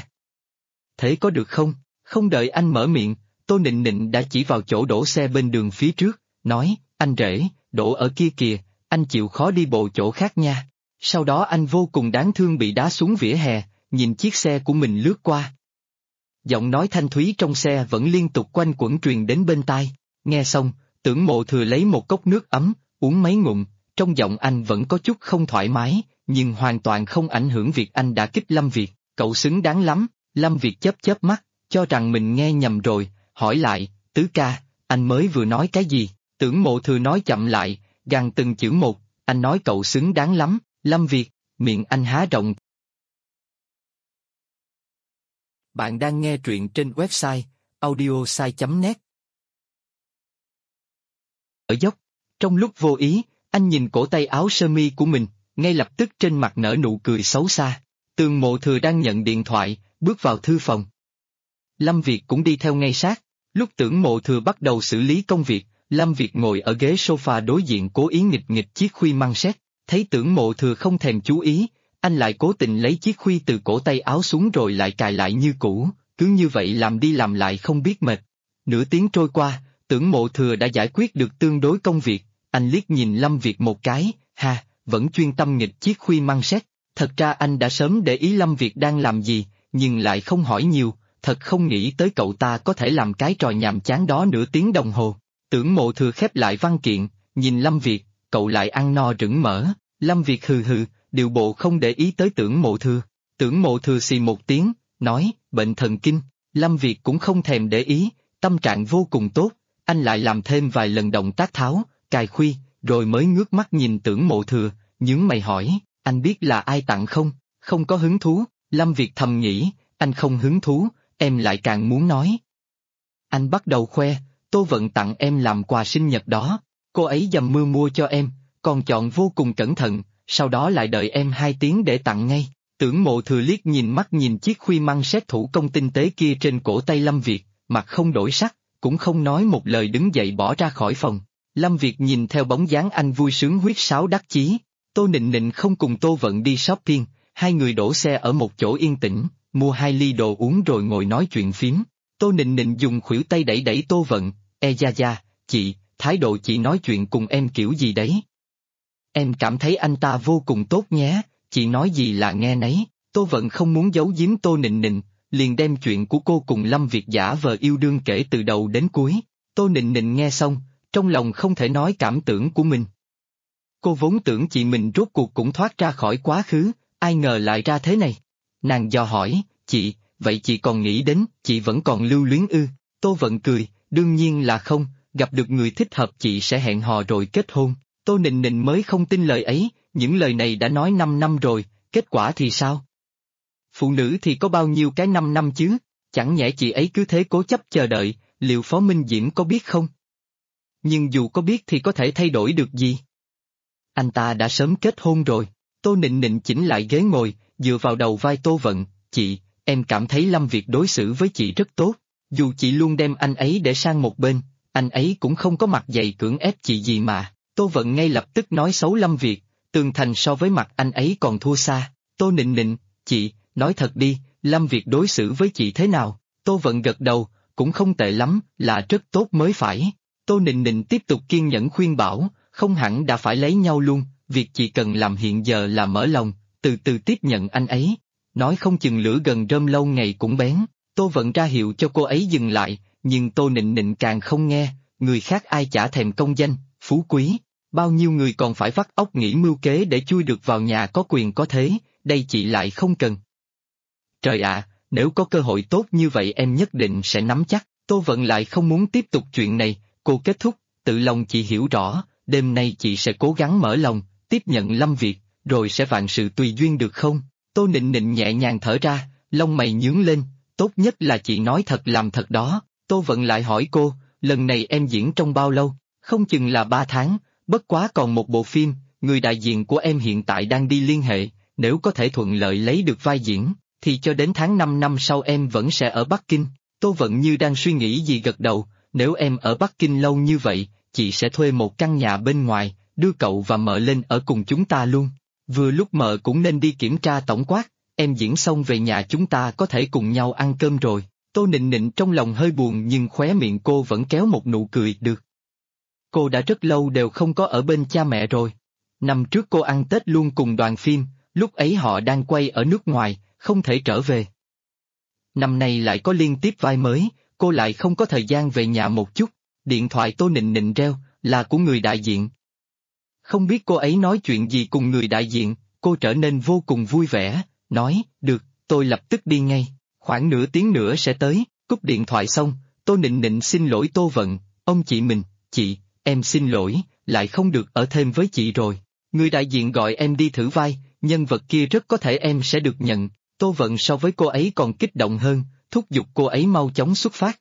Speaker 2: Thế có được không? Không đợi anh mở miệng, Tô Nịnh Nịnh đã chỉ vào chỗ đổ xe bên đường phía trước, nói, anh rể, đổ ở kia kìa, anh chịu khó đi bộ chỗ khác nha. Sau đó anh vô cùng đáng thương bị đá xuống vỉa hè, nhìn chiếc xe của mình lướt qua. Giọng nói thanh thúy trong xe vẫn liên tục quanh quẩn truyền đến bên tai. Nghe xong, Tưởng Mộ Thừa lấy một cốc nước ấm, uống mấy ngụm, trong giọng anh vẫn có chút không thoải mái, nhưng hoàn toàn không ảnh hưởng việc anh đã kích Lâm Việt, cậu xứng đáng lắm. Lâm Việt chớp chớp mắt, cho rằng mình nghe nhầm rồi, hỏi lại, Tứ ca, anh mới vừa nói cái gì? Tưởng Mộ Thừa nói chậm lại, gằn từng chữ một, anh nói cậu xứng đáng lắm. Lâm Việt, miệng anh há rộng.
Speaker 1: Bạn đang nghe truyện trên website audiosai.net.
Speaker 2: Ở dốc, trong lúc vô ý, anh nhìn cổ tay áo sơ mi của mình, ngay lập tức trên mặt nở nụ cười xấu xa. Tưởng Mộ Thừa đang nhận điện thoại, bước vào thư phòng. Lâm Việt cũng đi theo ngay sát. Lúc Tưởng Mộ Thừa bắt đầu xử lý công việc, Lâm Việt ngồi ở ghế sofa đối diện cố ý nghịch nghịch chiếc khuy măng sét. Thấy Tưởng Mộ Thừa không thèm chú ý, anh lại cố tình lấy chiếc khuy từ cổ tay áo xuống rồi lại cài lại như cũ, cứ như vậy làm đi làm lại không biết mệt. Nửa tiếng trôi qua, Tưởng Mộ Thừa đã giải quyết được tương đối công việc, anh liếc nhìn Lâm Việt một cái, vẫn chuyên tâm nghịch chiếc khuy măng sét. Thật ra anh đã sớm để ý Lâm Việt đang làm gì, nhưng lại không hỏi nhiều, thật không nghĩ tới cậu ta có thể làm cái trò nhàm chán đó nửa tiếng đồng hồ. Tưởng Mộ Thừa khép lại văn kiện, nhìn Lâm Việt, cậu lại ăn no rửng mỡ. Lâm Việt hừ hừ, điều bộ không để ý tới Tưởng Mộ Thừa. Tưởng Mộ Thừa xì một tiếng, nói, bệnh thần kinh. Lâm Việt cũng không thèm để ý, tâm trạng vô cùng tốt, anh lại làm thêm vài lần động tác tháo, cài khuy, rồi mới ngước mắt nhìn Tưởng Mộ Thừa, nhướng mày hỏi, anh biết là ai tặng không? Không có hứng thú. Lâm Việt thầm nghĩ, anh không hứng thú, em lại càng muốn nói. Anh bắt đầu khoe, Tô Vận tặng em làm quà sinh nhật đó, cô ấy dầm mưa mua cho em, còn chọn vô cùng cẩn thận, sau đó lại đợi em 2 tiếng để tặng ngay. Tưởng Mộ Thừa liếc nhìn mắt nhìn chiếc khuy măng sét thủ công tinh tế kia trên cổ tay Lâm Việt, mặt không đổi sắc, cũng không nói một lời đứng dậy bỏ ra khỏi phòng. Lâm Việt nhìn theo bóng dáng anh vui sướng huýt sáo đắc chí. Tô Nịnh Nịnh không cùng Tô Vận đi shopping, hai người đổ xe ở một chỗ yên tĩnh, mua 2 ly đồ uống rồi ngồi nói chuyện phím. Tô Nịnh Nịnh dùng khuỷu tay đẩy đẩy Tô Vận, da, chị, thái độ chị nói chuyện cùng em kiểu gì đấy? Em cảm thấy anh ta vô cùng tốt nhé, chị nói gì là nghe nấy. Tô Vận không muốn giấu giếm Tô Nịnh Nịnh, liền đem chuyện của cô cùng Lâm Việt giả vờ yêu đương kể từ đầu đến cuối. Tô Nịnh Nịnh nghe xong, trong lòng không thể nói cảm tưởng của mình. Cô vốn tưởng chị mình rốt cuộc cũng thoát ra khỏi quá khứ, ai ngờ lại ra thế này. Nàng dò hỏi, chị, vậy chị còn nghĩ đến, chị vẫn còn lưu luyến ư? Tô Vận cười, đương nhiên là không, gặp được người thích hợp chị sẽ hẹn hò rồi kết hôn. Tô Nịnh Nịnh mới không tin lời ấy, những lời này đã nói 5 năm rồi, kết quả thì sao? Phụ nữ thì có bao nhiêu cái 5 năm chứ, chẳng nhẽ chị ấy cứ thế cố chấp chờ đợi, liệu Phó Minh Diễm có biết không? Nhưng dù có biết thì có thể thay đổi được gì? Anh ta đã sớm kết hôn rồi. Tô Nịnh Nịnh chỉnh lại ghế ngồi, dựa vào đầu vai Tô Vận, chị, em cảm thấy Lâm Việt đối xử với chị rất tốt, dù chị luôn đem anh ấy để sang một bên, anh ấy cũng không có mặt dày cưỡng ép chị gì mà. Tô Vận ngay lập tức nói xấu Lâm Việt, Tường Thành so với mặt anh ấy còn thua xa. Tô Nịnh Nịnh, chị, nói thật đi, Lâm Việt đối xử với chị thế nào? Tô Vận gật đầu, cũng không tệ lắm, là rất tốt mới phải. Tô Nịnh Nịnh tiếp tục kiên nhẫn khuyên bảo, không hẳn đã phải lấy nhau luôn, việc chị cần làm hiện giờ là mở lòng, từ từ tiếp nhận anh ấy. Nói không chừng lửa gần rơm lâu ngày cũng bén. Tô Vận ra hiệu cho cô ấy dừng lại, nhưng Tô Nịnh Nịnh càng không nghe, người khác ai chả thèm công danh, phú quý, bao nhiêu người còn phải vắt óc nghĩ mưu kế để chui được vào nhà có quyền có thế, đây chị lại không cần. Trời ạ, nếu có cơ hội tốt như vậy em nhất định sẽ nắm chắc. Tô Vận lại không muốn tiếp tục chuyện này, cô kết thúc, tự lòng chị hiểu rõ, đêm nay chị sẽ cố gắng mở lòng, tiếp nhận Lâm Việt, rồi sẽ vạn sự tùy duyên được không? Tô Nịnh Nịnh nhẹ nhàng thở ra, lông mày nhướng lên, tốt nhất là chị nói thật làm thật đó. Tô Vận lại hỏi cô, lần này em diễn trong bao lâu? Không chừng là 3 tháng, bất quá còn một bộ phim, người đại diện của em hiện tại đang đi liên hệ, nếu có thể thuận lợi lấy được vai diễn, thì cho đến tháng 5 năm sau em vẫn sẽ ở Bắc Kinh. Tô Vận như đang suy nghĩ gì gật đầu, nếu em ở Bắc Kinh lâu như vậy, chị sẽ thuê một căn nhà bên ngoài, đưa cậu và mợ lên ở cùng chúng ta luôn. Vừa lúc mợ cũng nên đi kiểm tra tổng quát, em diễn xong về nhà chúng ta có thể cùng nhau ăn cơm rồi. Tô Nịnh Nịnh trong lòng hơi buồn nhưng khóe miệng cô vẫn kéo một nụ cười được. Cô đã rất lâu đều không có ở bên cha mẹ rồi. Năm trước cô ăn Tết luôn cùng đoàn phim, lúc ấy họ đang quay ở nước ngoài, không thể trở về. Năm nay lại có liên tiếp vai mới, cô lại không có thời gian về nhà một chút. Điện thoại Tô Nịnh Nịnh reo, là của người đại diện. Không biết cô ấy nói chuyện gì cùng người đại diện, cô trở nên vô cùng vui vẻ, nói, được, tôi lập tức đi ngay, khoảng nửa tiếng nữa sẽ tới. Cúp điện thoại xong, Tô Nịnh Nịnh xin lỗi Tô Vận, ông chị mình, chị, em xin lỗi, lại không được ở thêm với chị rồi. Người đại diện gọi em đi thử vai, nhân vật kia rất có thể em sẽ được nhận. Tô Vận so với cô ấy còn kích động hơn, thúc giục cô ấy mau chóng xuất phát.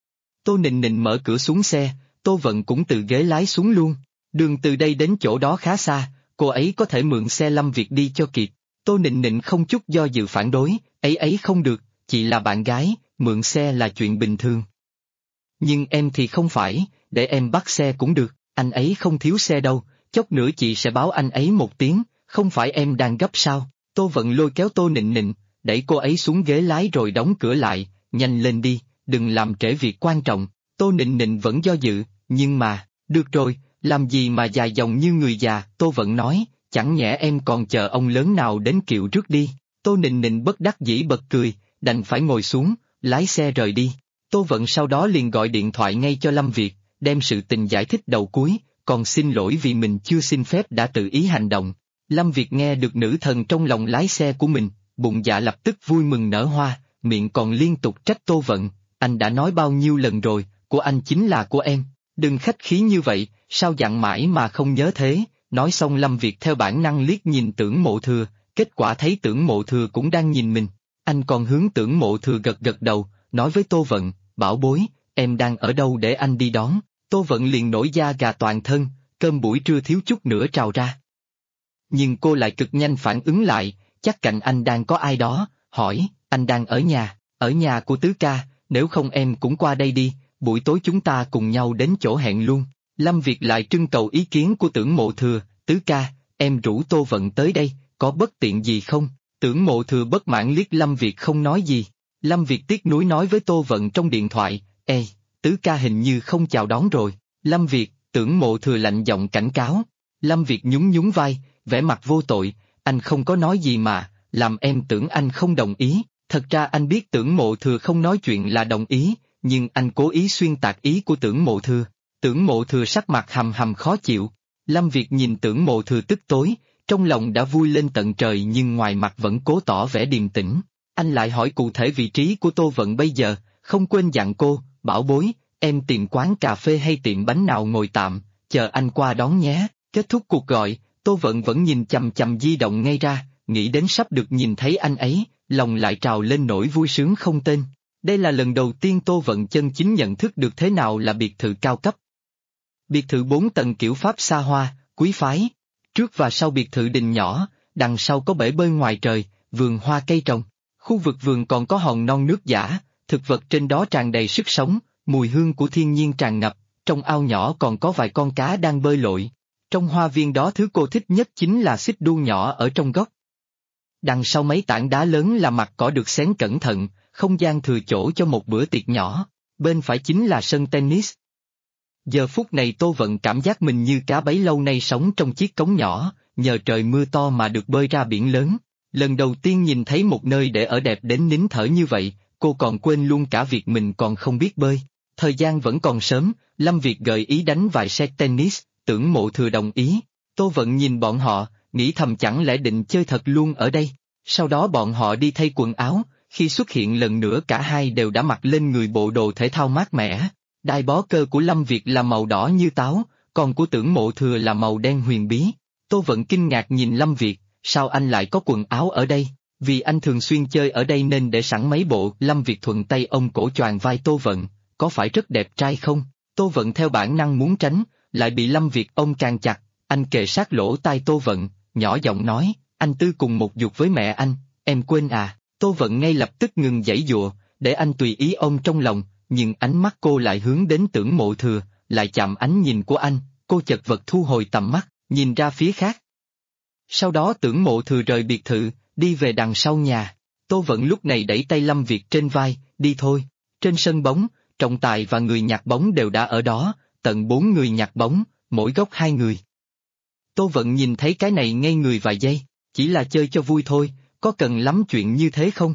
Speaker 2: Tô Nịnh Nịnh mở cửa xuống xe, Tô Vận cũng từ ghế lái xuống luôn. Đường từ đây đến chỗ đó khá xa, cô ấy có thể mượn xe Lâm Việt đi cho kịp. Tô Nịnh Nịnh không chút do dự phản đối, ấy không được, chị là bạn gái, mượn xe là chuyện bình thường. Nhưng em thì không phải, để em bắt xe cũng được, anh ấy không thiếu xe đâu, chốc nữa chị sẽ báo anh ấy một tiếng, không phải em đang gấp sao? Tô Vận lôi kéo Tô Nịnh Nịnh, đẩy cô ấy xuống ghế lái rồi đóng cửa lại, nhanh lên đi, đừng làm trễ việc quan trọng. Tô Nịnh Nịnh vẫn do dự, nhưng mà, được rồi, làm gì mà dài dòng như người già, Tô Vận nói, chẳng nhẽ em còn chờ ông lớn nào đến kiệu rước đi. Tô Nịnh Nịnh bất đắc dĩ bật cười, đành phải ngồi xuống, lái xe rời đi. Tô Vận sau đó liền gọi điện thoại ngay cho Lâm Việt, đem sự tình giải thích đầu cuối, còn xin lỗi vì mình chưa xin phép đã tự ý hành động. Lâm Việt nghe được nữ thần trong lòng lái xe của mình, bụng dạ lập tức vui mừng nở hoa, miệng còn liên tục trách Tô Vận, anh đã nói bao nhiêu lần rồi, của anh chính là của em, đừng khách khí như vậy, sao dặn mãi mà không nhớ thế. Nói xong Lâm Việt theo bản năng liếc nhìn Tưởng Mộ Thừa, kết quả thấy Tưởng Mộ Thừa cũng đang nhìn mình, anh còn hướng Tưởng Mộ Thừa gật gật đầu, nói với Tô Vận, bảo bối, em đang ở đâu để anh đi đón. Tô Vận liền nổi da gà toàn thân, cơm buổi trưa thiếu chút nữa trào ra. Nhưng cô lại cực nhanh phản ứng lại, chắc cạnh anh đang có ai đó, hỏi, anh đang ở nhà của Tứ ca, nếu không em cũng qua đây đi, buổi tối chúng ta cùng nhau đến chỗ hẹn luôn. Lâm Việt lại trưng cầu ý kiến của Tưởng Mộ Thừa, Tứ ca, em rủ Tô Vận tới đây, có bất tiện gì không? Tưởng Mộ Thừa bất mãn liếc Lâm Việt không nói gì. Lâm Việt tiếc nuối nói với Tô Vận trong điện thoại, ê, Tứ ca hình như không chào đón rồi. Lâm Việt, Tưởng Mộ Thừa lạnh giọng cảnh cáo. Lâm Việt nhún nhún vai, vẻ mặt vô tội, anh không có nói gì mà, làm em tưởng anh không đồng ý. Thật ra anh biết Tưởng Mộ Thừa không nói chuyện là đồng ý, nhưng anh cố ý xuyên tạc ý của Tưởng Mộ Thừa. Tưởng Mộ Thừa sắc mặt hầm hầm khó chịu. Lâm Việt nhìn Tưởng Mộ Thừa tức tối, trong lòng đã vui lên tận trời nhưng ngoài mặt vẫn cố tỏ vẻ điềm tĩnh. Anh lại hỏi cụ thể vị trí của Tô Vận bây giờ, không quên dặn cô, bảo bối, em tìm quán cà phê hay tiệm bánh nào ngồi tạm, chờ anh qua đón nhé. Kết thúc cuộc gọi, Tô Vận vẫn nhìn chằm chằm di động ngay ra, nghĩ đến sắp được nhìn thấy anh ấy, lòng lại trào lên nỗi vui sướng không tên. Đây là lần đầu tiên Tô Vận chân chính nhận thức được thế nào là biệt thự cao cấp. Biệt thự 4 tầng kiểu Pháp xa hoa, quý phái. Trước và sau biệt thự đình nhỏ, đằng sau có bể bơi ngoài trời, vườn hoa cây trồng. Khu vực vườn còn có hòn non nước dã, thực vật trên đó tràn đầy sức sống, mùi hương của thiên nhiên tràn ngập, trong ao nhỏ còn có vài con cá đang bơi lội. Trong hoa viên đó thứ cô thích nhất chính là xích đu nhỏ ở trong góc. Đằng sau mấy tảng đá lớn là mặt cỏ được xén cẩn thận, không gian thừa chỗ cho một bữa tiệc nhỏ, bên phải chính là sân tennis. Giờ phút này Tô Vận cảm giác mình như cá bấy lâu nay sống trong chiếc cống nhỏ, nhờ trời mưa to mà được bơi ra biển lớn. Lần đầu tiên nhìn thấy một nơi để ở đẹp đến nín thở như vậy, cô còn quên luôn cả việc mình còn không biết bơi. Thời gian vẫn còn sớm, Lâm Việt gợi ý đánh vài set tennis, Tưởng Mộ Thừa đồng ý. Tô Vận nhìn bọn họ, nghĩ thầm chẳng lẽ định chơi thật luôn ở đây. Sau đó bọn họ đi thay quần áo, khi xuất hiện lần nữa cả hai đều đã mặc lên người bộ đồ thể thao mát mẻ. Đai bó cơ của Lâm Việt là màu đỏ như táo, còn của Tưởng Mộ Thừa là màu đen huyền bí. Tô Vận kinh ngạc nhìn Lâm Việt, sao anh lại có quần áo ở đây? Vì anh thường xuyên chơi ở đây nên để sẵn mấy bộ. Lâm Việt thuận tay ôm cổ choàng vai Tô Vận, có phải rất đẹp trai không? Tô Vận theo bản năng muốn tránh, lại bị Lâm Việt ôm càng chặt, anh kề sát lỗ tai Tô Vận, nhỏ giọng nói, anh Tư cùng một giục với mẹ anh, em quên à? Tô Vận ngay lập tức ngừng giãy giụa, để anh tùy ý ôm trong lòng, nhưng ánh mắt cô lại hướng đến Tưởng Mộ Thừa, lại chạm ánh nhìn của anh, cô chật vật thu hồi tầm mắt, nhìn ra phía khác. Sau đó Tưởng Mộ Thừa rời biệt thự, đi về đằng sau nhà. Tô Vận lúc này đẩy tay Lâm Việt trên vai, đi thôi. Trên sân bóng, trọng tài và người nhặt bóng đều đã ở đó, tận 4 người nhặt bóng, mỗi góc 2 người. Tô Vận nhìn thấy cái này ngây người vài giây, chỉ là chơi cho vui thôi, có cần lắm chuyện như thế không?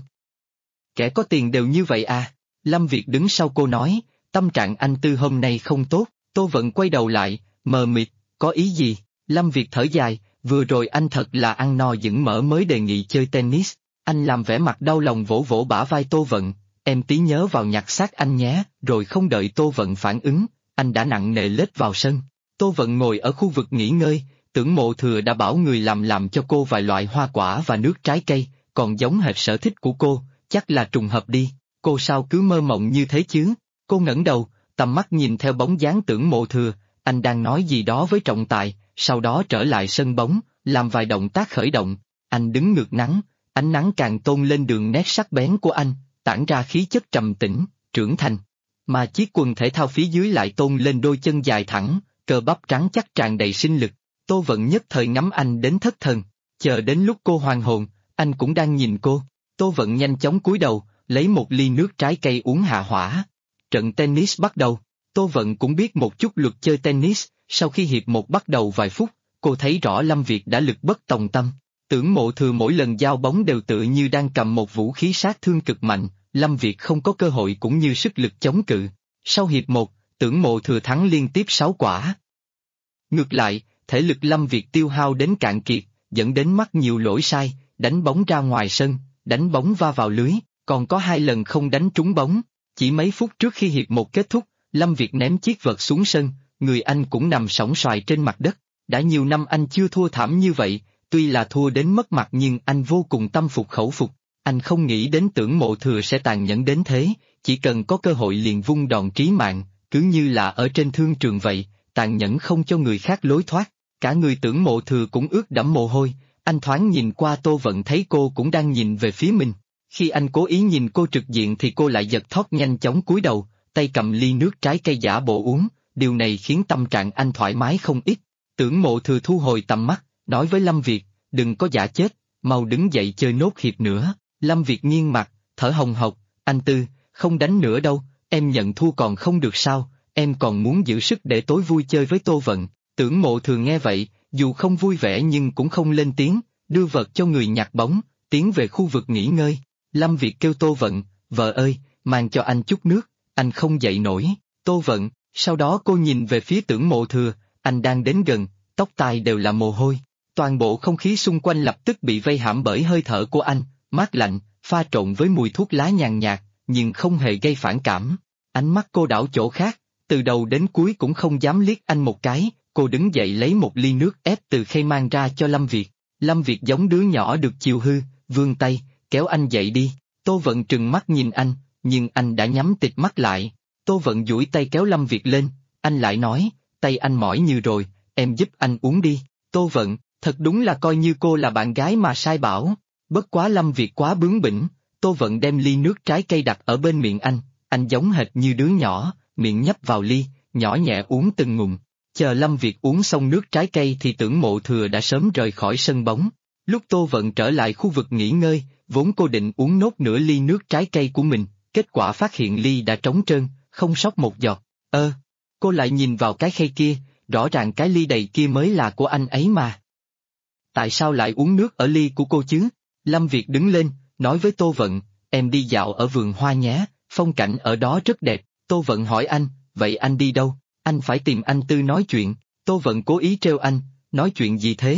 Speaker 2: Kẻ có tiền đều như vậy à? Lâm Việt đứng sau cô nói, tâm trạng anh Tư hôm nay không tốt. Tô Vận quay đầu lại, mờ mịt, có ý gì? Lâm Việt thở dài, vừa rồi anh thật là ăn no dững mỡ mới đề nghị chơi tennis. Anh làm vẻ mặt đau lòng vỗ vỗ bả vai Tô Vận, em tí nhớ vào nhặt xác anh nhé. Rồi không đợi Tô Vận phản ứng, anh đã nặng nề lết vào sân. Tô Vận ngồi ở khu vực nghỉ ngơi, Tưởng Mộ Thừa đã bảo người làm cho cô vài loại hoa quả và nước trái cây, còn giống hệt sở thích của cô, chắc là trùng hợp đi. Cô sao cứ mơ mộng như thế chứ? Cô ngẩng đầu, tầm mắt nhìn theo bóng dáng Tưởng Mộ Thừa, anh đang nói gì đó với trọng tài, sau đó trở lại sân bóng, làm vài động tác khởi động. Anh đứng ngược nắng, ánh nắng càng tôn lên đường nét sắc bén của anh, tản ra khí chất trầm tĩnh, trưởng thành. Mà chiếc quần thể thao phía dưới lại tôn lên đôi chân dài thẳng, cơ bắp trắng chắc tràn đầy sinh lực. Tô Vận nhất thời ngắm anh đến thất thần, chờ đến lúc cô hoàn hồn, anh cũng đang nhìn cô. Tô Vận nhanh chóng cúi đầu, lấy một ly nước trái cây uống hạ hỏa. Trận tennis bắt đầu, Tô Vận cũng biết một chút luật chơi tennis, sau khi hiệp một bắt đầu vài phút, cô thấy rõ Lâm Việt đã lực bất tòng tâm. Tưởng Mộ Thừa mỗi lần giao bóng đều tựa như đang cầm một vũ khí sát thương cực mạnh, Lâm Việt không có cơ hội cũng như sức lực chống cự. Sau hiệp một, Tưởng Mộ Thừa thắng liên tiếp 6 quả. Ngược lại, thể lực Lâm Việt tiêu hao đến cạn kiệt, dẫn đến mắc nhiều lỗi sai, đánh bóng ra ngoài sân, đánh bóng va vào lưới, còn có 2 lần không đánh trúng bóng. Chỉ mấy phút trước khi hiệp một kết thúc, Lâm Việt ném chiếc vợt xuống sân, người anh cũng nằm sõng soài trên mặt đất. Đã nhiều năm anh chưa thua thảm như vậy, tuy là thua đến mất mặt nhưng anh vô cùng tâm phục khẩu phục. Anh không nghĩ đến Tưởng Mộ Thừa sẽ tàn nhẫn đến thế, chỉ cần có cơ hội liền vung đòn trí mạng, cứ như là ở trên thương trường vậy, tàn nhẫn không cho người khác lối thoát. Cả người Tưởng Mộ Thừa cũng ướt đẫm mồ hôi, anh thoáng nhìn qua Tô Vận thấy cô cũng đang nhìn về phía mình. Khi anh cố ý nhìn cô trực diện thì cô lại giật thót nhanh chóng cúi đầu, tay cầm ly nước trái cây giả bộ uống, điều này khiến tâm trạng anh thoải mái không ít. Tưởng Mộ Thừa thu hồi tầm mắt, nói với Lâm Việt, đừng có giả chết, mau đứng dậy chơi nốt hiệp nữa. Lâm Việt nghiêng mặt, thở hồng hộc, anh Tư, không đánh nữa đâu, em nhận thua còn không được sao, em còn muốn giữ sức để tối vui chơi với Tô Vận. Tưởng Mộ Thừa nghe vậy, dù không vui vẻ nhưng cũng không lên tiếng, đưa vợt cho người nhặt bóng, tiến về khu vực nghỉ ngơi. Lâm Việt kêu Tô Vận, vợ ơi, mang cho anh chút nước, anh không dậy nổi. Tô Vận, sau đó cô nhìn về phía Tưởng Mộ Thừa, anh đang đến gần, tóc tai đều là mồ hôi. Toàn bộ không khí xung quanh lập tức bị vây hãm bởi hơi thở của anh, mát lạnh, pha trộn với mùi thuốc lá nhàn nhạt, nhưng không hề gây phản cảm. Ánh mắt cô đảo chỗ khác, từ đầu đến cuối cũng không dám liếc anh một cái, cô đứng dậy lấy một ly nước ép từ khay mang ra cho Lâm Việt. Lâm Việt giống đứa nhỏ được chiều hư, vươn tay, kéo anh dậy đi. Tô Vận trừng mắt nhìn anh, nhưng anh đã nhắm tịt mắt lại. Tô Vận duỗi tay kéo Lâm Việt lên, anh lại nói, tay anh mỏi như rồi, em giúp anh uống đi. Tô Vận, thật đúng là coi như cô là bạn gái mà sai bảo. Bất quá Lâm Việt quá bướng bỉnh, Tô Vận đem ly nước trái cây đặt ở bên miệng anh giống hệt như đứa nhỏ, miệng nhấp vào ly, nhỏ nhẹ uống từng ngụm. Chờ Lâm Việt uống xong nước trái cây thì Tưởng Mộ Thừa đã sớm rời khỏi sân bóng. Lúc Tô Vận trở lại khu vực nghỉ ngơi, vốn cô định uống nốt nửa ly nước trái cây của mình, kết quả phát hiện ly đã trống trơn, không sót một giọt. Cô lại nhìn vào cái khay kia, rõ ràng cái ly đầy kia mới là của anh ấy mà. Tại sao lại uống nước ở ly của cô chứ? Lâm Việt đứng lên, nói với Tô Vận, em đi dạo ở vườn hoa nhé, phong cảnh ở đó rất đẹp. Tô Vận hỏi anh, vậy anh đi đâu? Anh phải tìm anh Tư nói chuyện. Tô Vận cố ý trêu anh, nói chuyện gì thế?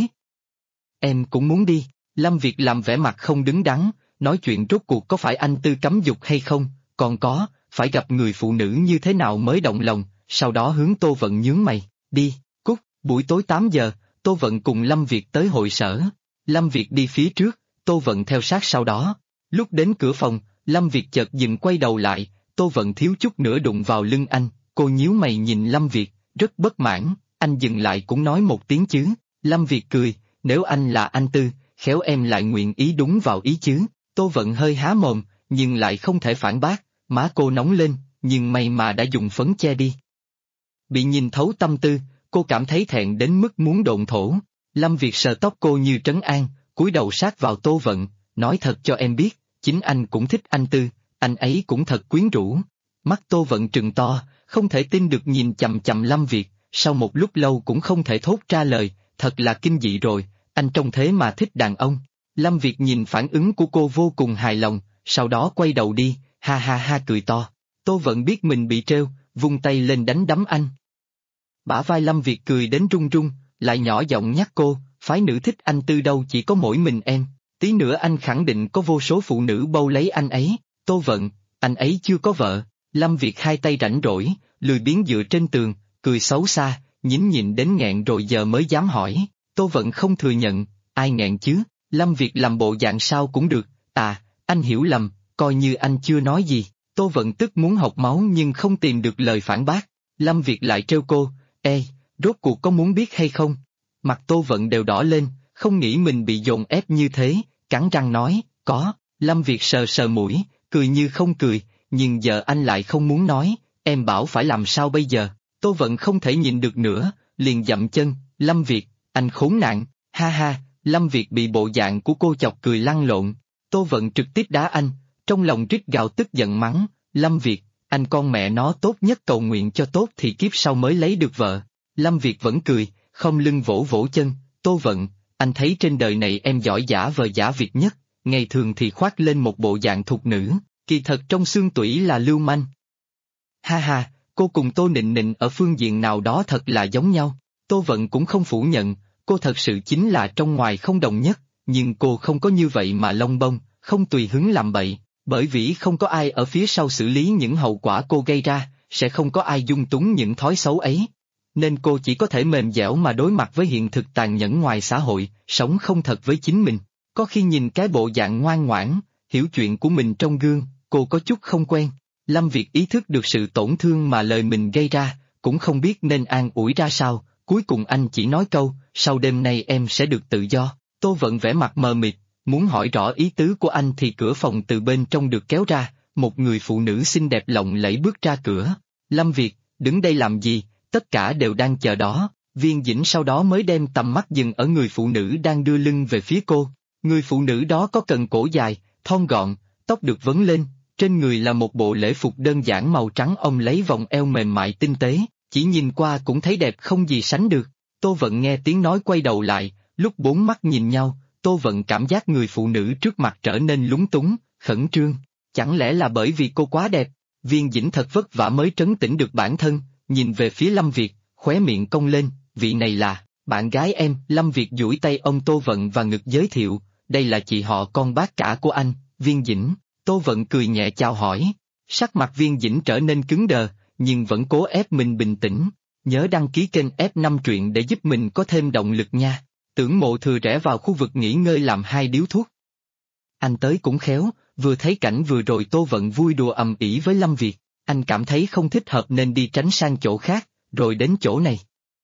Speaker 2: Em cũng muốn đi. Lâm Việt làm vẻ mặt không đứng đắn, nói chuyện rốt cuộc có phải anh Tư cấm dục hay không, còn có, phải gặp người phụ nữ như thế nào mới động lòng, sau đó hướng Tô Vận nhướng mày, đi, cút. Buổi tối 8 giờ, Tô Vận cùng Lâm Việt tới hội sở. Lâm Việt đi phía trước, Tô Vận theo sát sau đó. Lúc đến cửa phòng, Lâm Việt chợt dừng quay đầu lại, Tô Vận thiếu chút nữa đụng vào lưng anh, cô nhíu mày nhìn Lâm Việt, rất bất mãn, anh dừng lại cũng nói một tiếng chứ. Lâm Việt cười, nếu anh là anh Tư, khéo em lại nguyện ý đúng vào ý chứ. Tô Vận hơi há mồm, nhưng lại không thể phản bác, má cô nóng lên, nhưng may mà đã dùng phấn che đi. Bị nhìn thấu tâm tư, cô cảm thấy thẹn đến mức muốn độn thổ. Lâm Việt sờ tóc cô như trấn an, cúi đầu sát vào Tô Vận, nói thật cho em biết, chính anh cũng thích anh Tư, anh ấy cũng thật quyến rũ. Mắt Tô Vận trừng to, không thể tin được nhìn chằm chằm Lâm Việt, sau một lúc lâu cũng không thể thốt ra lời, thật là kinh dị rồi, anh trông thế mà thích đàn ông. Lâm Việt nhìn phản ứng của cô vô cùng hài lòng, sau đó quay đầu đi, ha ha ha cười to. Tô Vận biết mình bị trêu, vung tay lên đánh đấm anh. Bả vai Lâm Việt cười đến run run, lại nhỏ giọng nhắc cô, phái nữ thích anh Tư đâu chỉ có mỗi mình em, tí nữa anh khẳng định có vô số phụ nữ bâu lấy anh ấy. Tô Vận, anh ấy chưa có vợ. Lâm Việt hai tay rảnh rỗi, lười biếng dựa trên tường, cười xấu xa, nhín nhịn đến nghẹn rồi giờ mới dám hỏi. Tô Vận không thừa nhận, ai nghẹn chứ? Lâm Việt làm bộ dạng sao cũng được, anh hiểu lầm, coi như anh chưa nói gì. Tô Vận tức muốn học máu nhưng không tìm được lời phản bác. Lâm Việt lại trêu cô, ê, rốt cuộc có muốn biết hay không? Mặt Tô Vận đều đỏ lên, không nghĩ mình bị dồn ép như thế, cắn răng nói, có. Lâm Việt sờ sờ mũi, cười như không cười, nhưng giờ anh lại không muốn nói, em bảo phải làm sao bây giờ? Tô Vận không thể nhịn được nữa, liền dậm chân, Lâm Việt, anh khốn nạn, ha ha. Lâm Việt bị bộ dạng của cô chọc cười lăn lộn. Tô Vận trực tiếp đá anh, trong lòng rít gào tức giận mắng, Lâm Việt, anh con mẹ nó tốt nhất cầu nguyện cho tốt thì kiếp sau mới lấy được vợ. Lâm Việt vẫn cười, không lưng vỗ vỗ chân, Tô Vận, anh thấy trên đời này em giỏi giả vờ giả việc nhất, ngày thường thì khoác lên một bộ dạng thục nữ, kỳ thật trong xương tủy là lưu manh. Ha ha, cô cùng Tô Nịnh Nịnh ở phương diện nào đó thật là giống nhau. Tô Vận cũng không phủ nhận, cô thật sự chính là trong ngoài không đồng nhất, nhưng cô không có như vậy mà lông bông, không tùy hứng làm bậy, bởi vì không có ai ở phía sau xử lý những hậu quả cô gây ra, sẽ không có ai dung túng những thói xấu ấy. Nên cô chỉ có thể mềm dẻo mà đối mặt với hiện thực tàn nhẫn ngoài xã hội, sống không thật với chính mình. Có khi nhìn cái bộ dạng ngoan ngoãn, hiểu chuyện của mình trong gương, cô có chút không quen. Lâm Việt ý thức được sự tổn thương mà lời mình gây ra, cũng không biết nên an ủi ra sao, cuối cùng anh chỉ nói câu, sau đêm nay em sẽ được tự do. Tô Vận vẻ mặt mờ mịt, muốn hỏi rõ ý tứ của anh thì cửa phòng từ bên trong được kéo ra, một người phụ nữ xinh đẹp lộng lẫy bước ra cửa. Lâm Việt, đứng đây làm gì? Tất cả đều đang chờ đó. Viên Dĩnh sau đó mới đem tầm mắt dừng ở người phụ nữ đang đưa lưng về phía cô. Người phụ nữ đó có cần cổ dài, thon gọn, tóc được vấn lên, trên người là một bộ lễ phục đơn giản màu trắng ôm lấy vòng eo mềm mại tinh tế, chỉ nhìn qua cũng thấy đẹp không gì sánh được. Tô Vận nghe tiếng nói quay đầu lại, lúc bốn mắt nhìn nhau, Tô Vận cảm giác người phụ nữ trước mặt trở nên lúng túng, khẩn trương. Chẳng lẽ là bởi vì cô quá đẹp? Viên Dĩnh thật vất vả mới trấn tĩnh được bản thân, nhìn về phía Lâm Việt, khóe miệng cong lên, vị này là bạn gái em. Lâm Việt duỗi tay ôm Tô Vận và ngực giới thiệu, đây là chị họ con bác cả của anh, Viên Dĩnh, Tô Vận cười nhẹ chào hỏi. Sắc mặt Viên Dĩnh trở nên cứng đờ, nhưng vẫn cố ép mình bình tĩnh. Nhớ đăng ký kênh F5 truyện để giúp mình có thêm động lực nha. Tưởng Mộ Thừa rẽ vào khu vực nghỉ ngơi làm 2 điếu thuốc. Anh tới cũng khéo, vừa thấy cảnh vừa rồi Tô Vận vui đùa ầm ĩ với Lâm Việt, anh cảm thấy không thích hợp nên đi tránh sang chỗ khác, rồi đến chỗ này.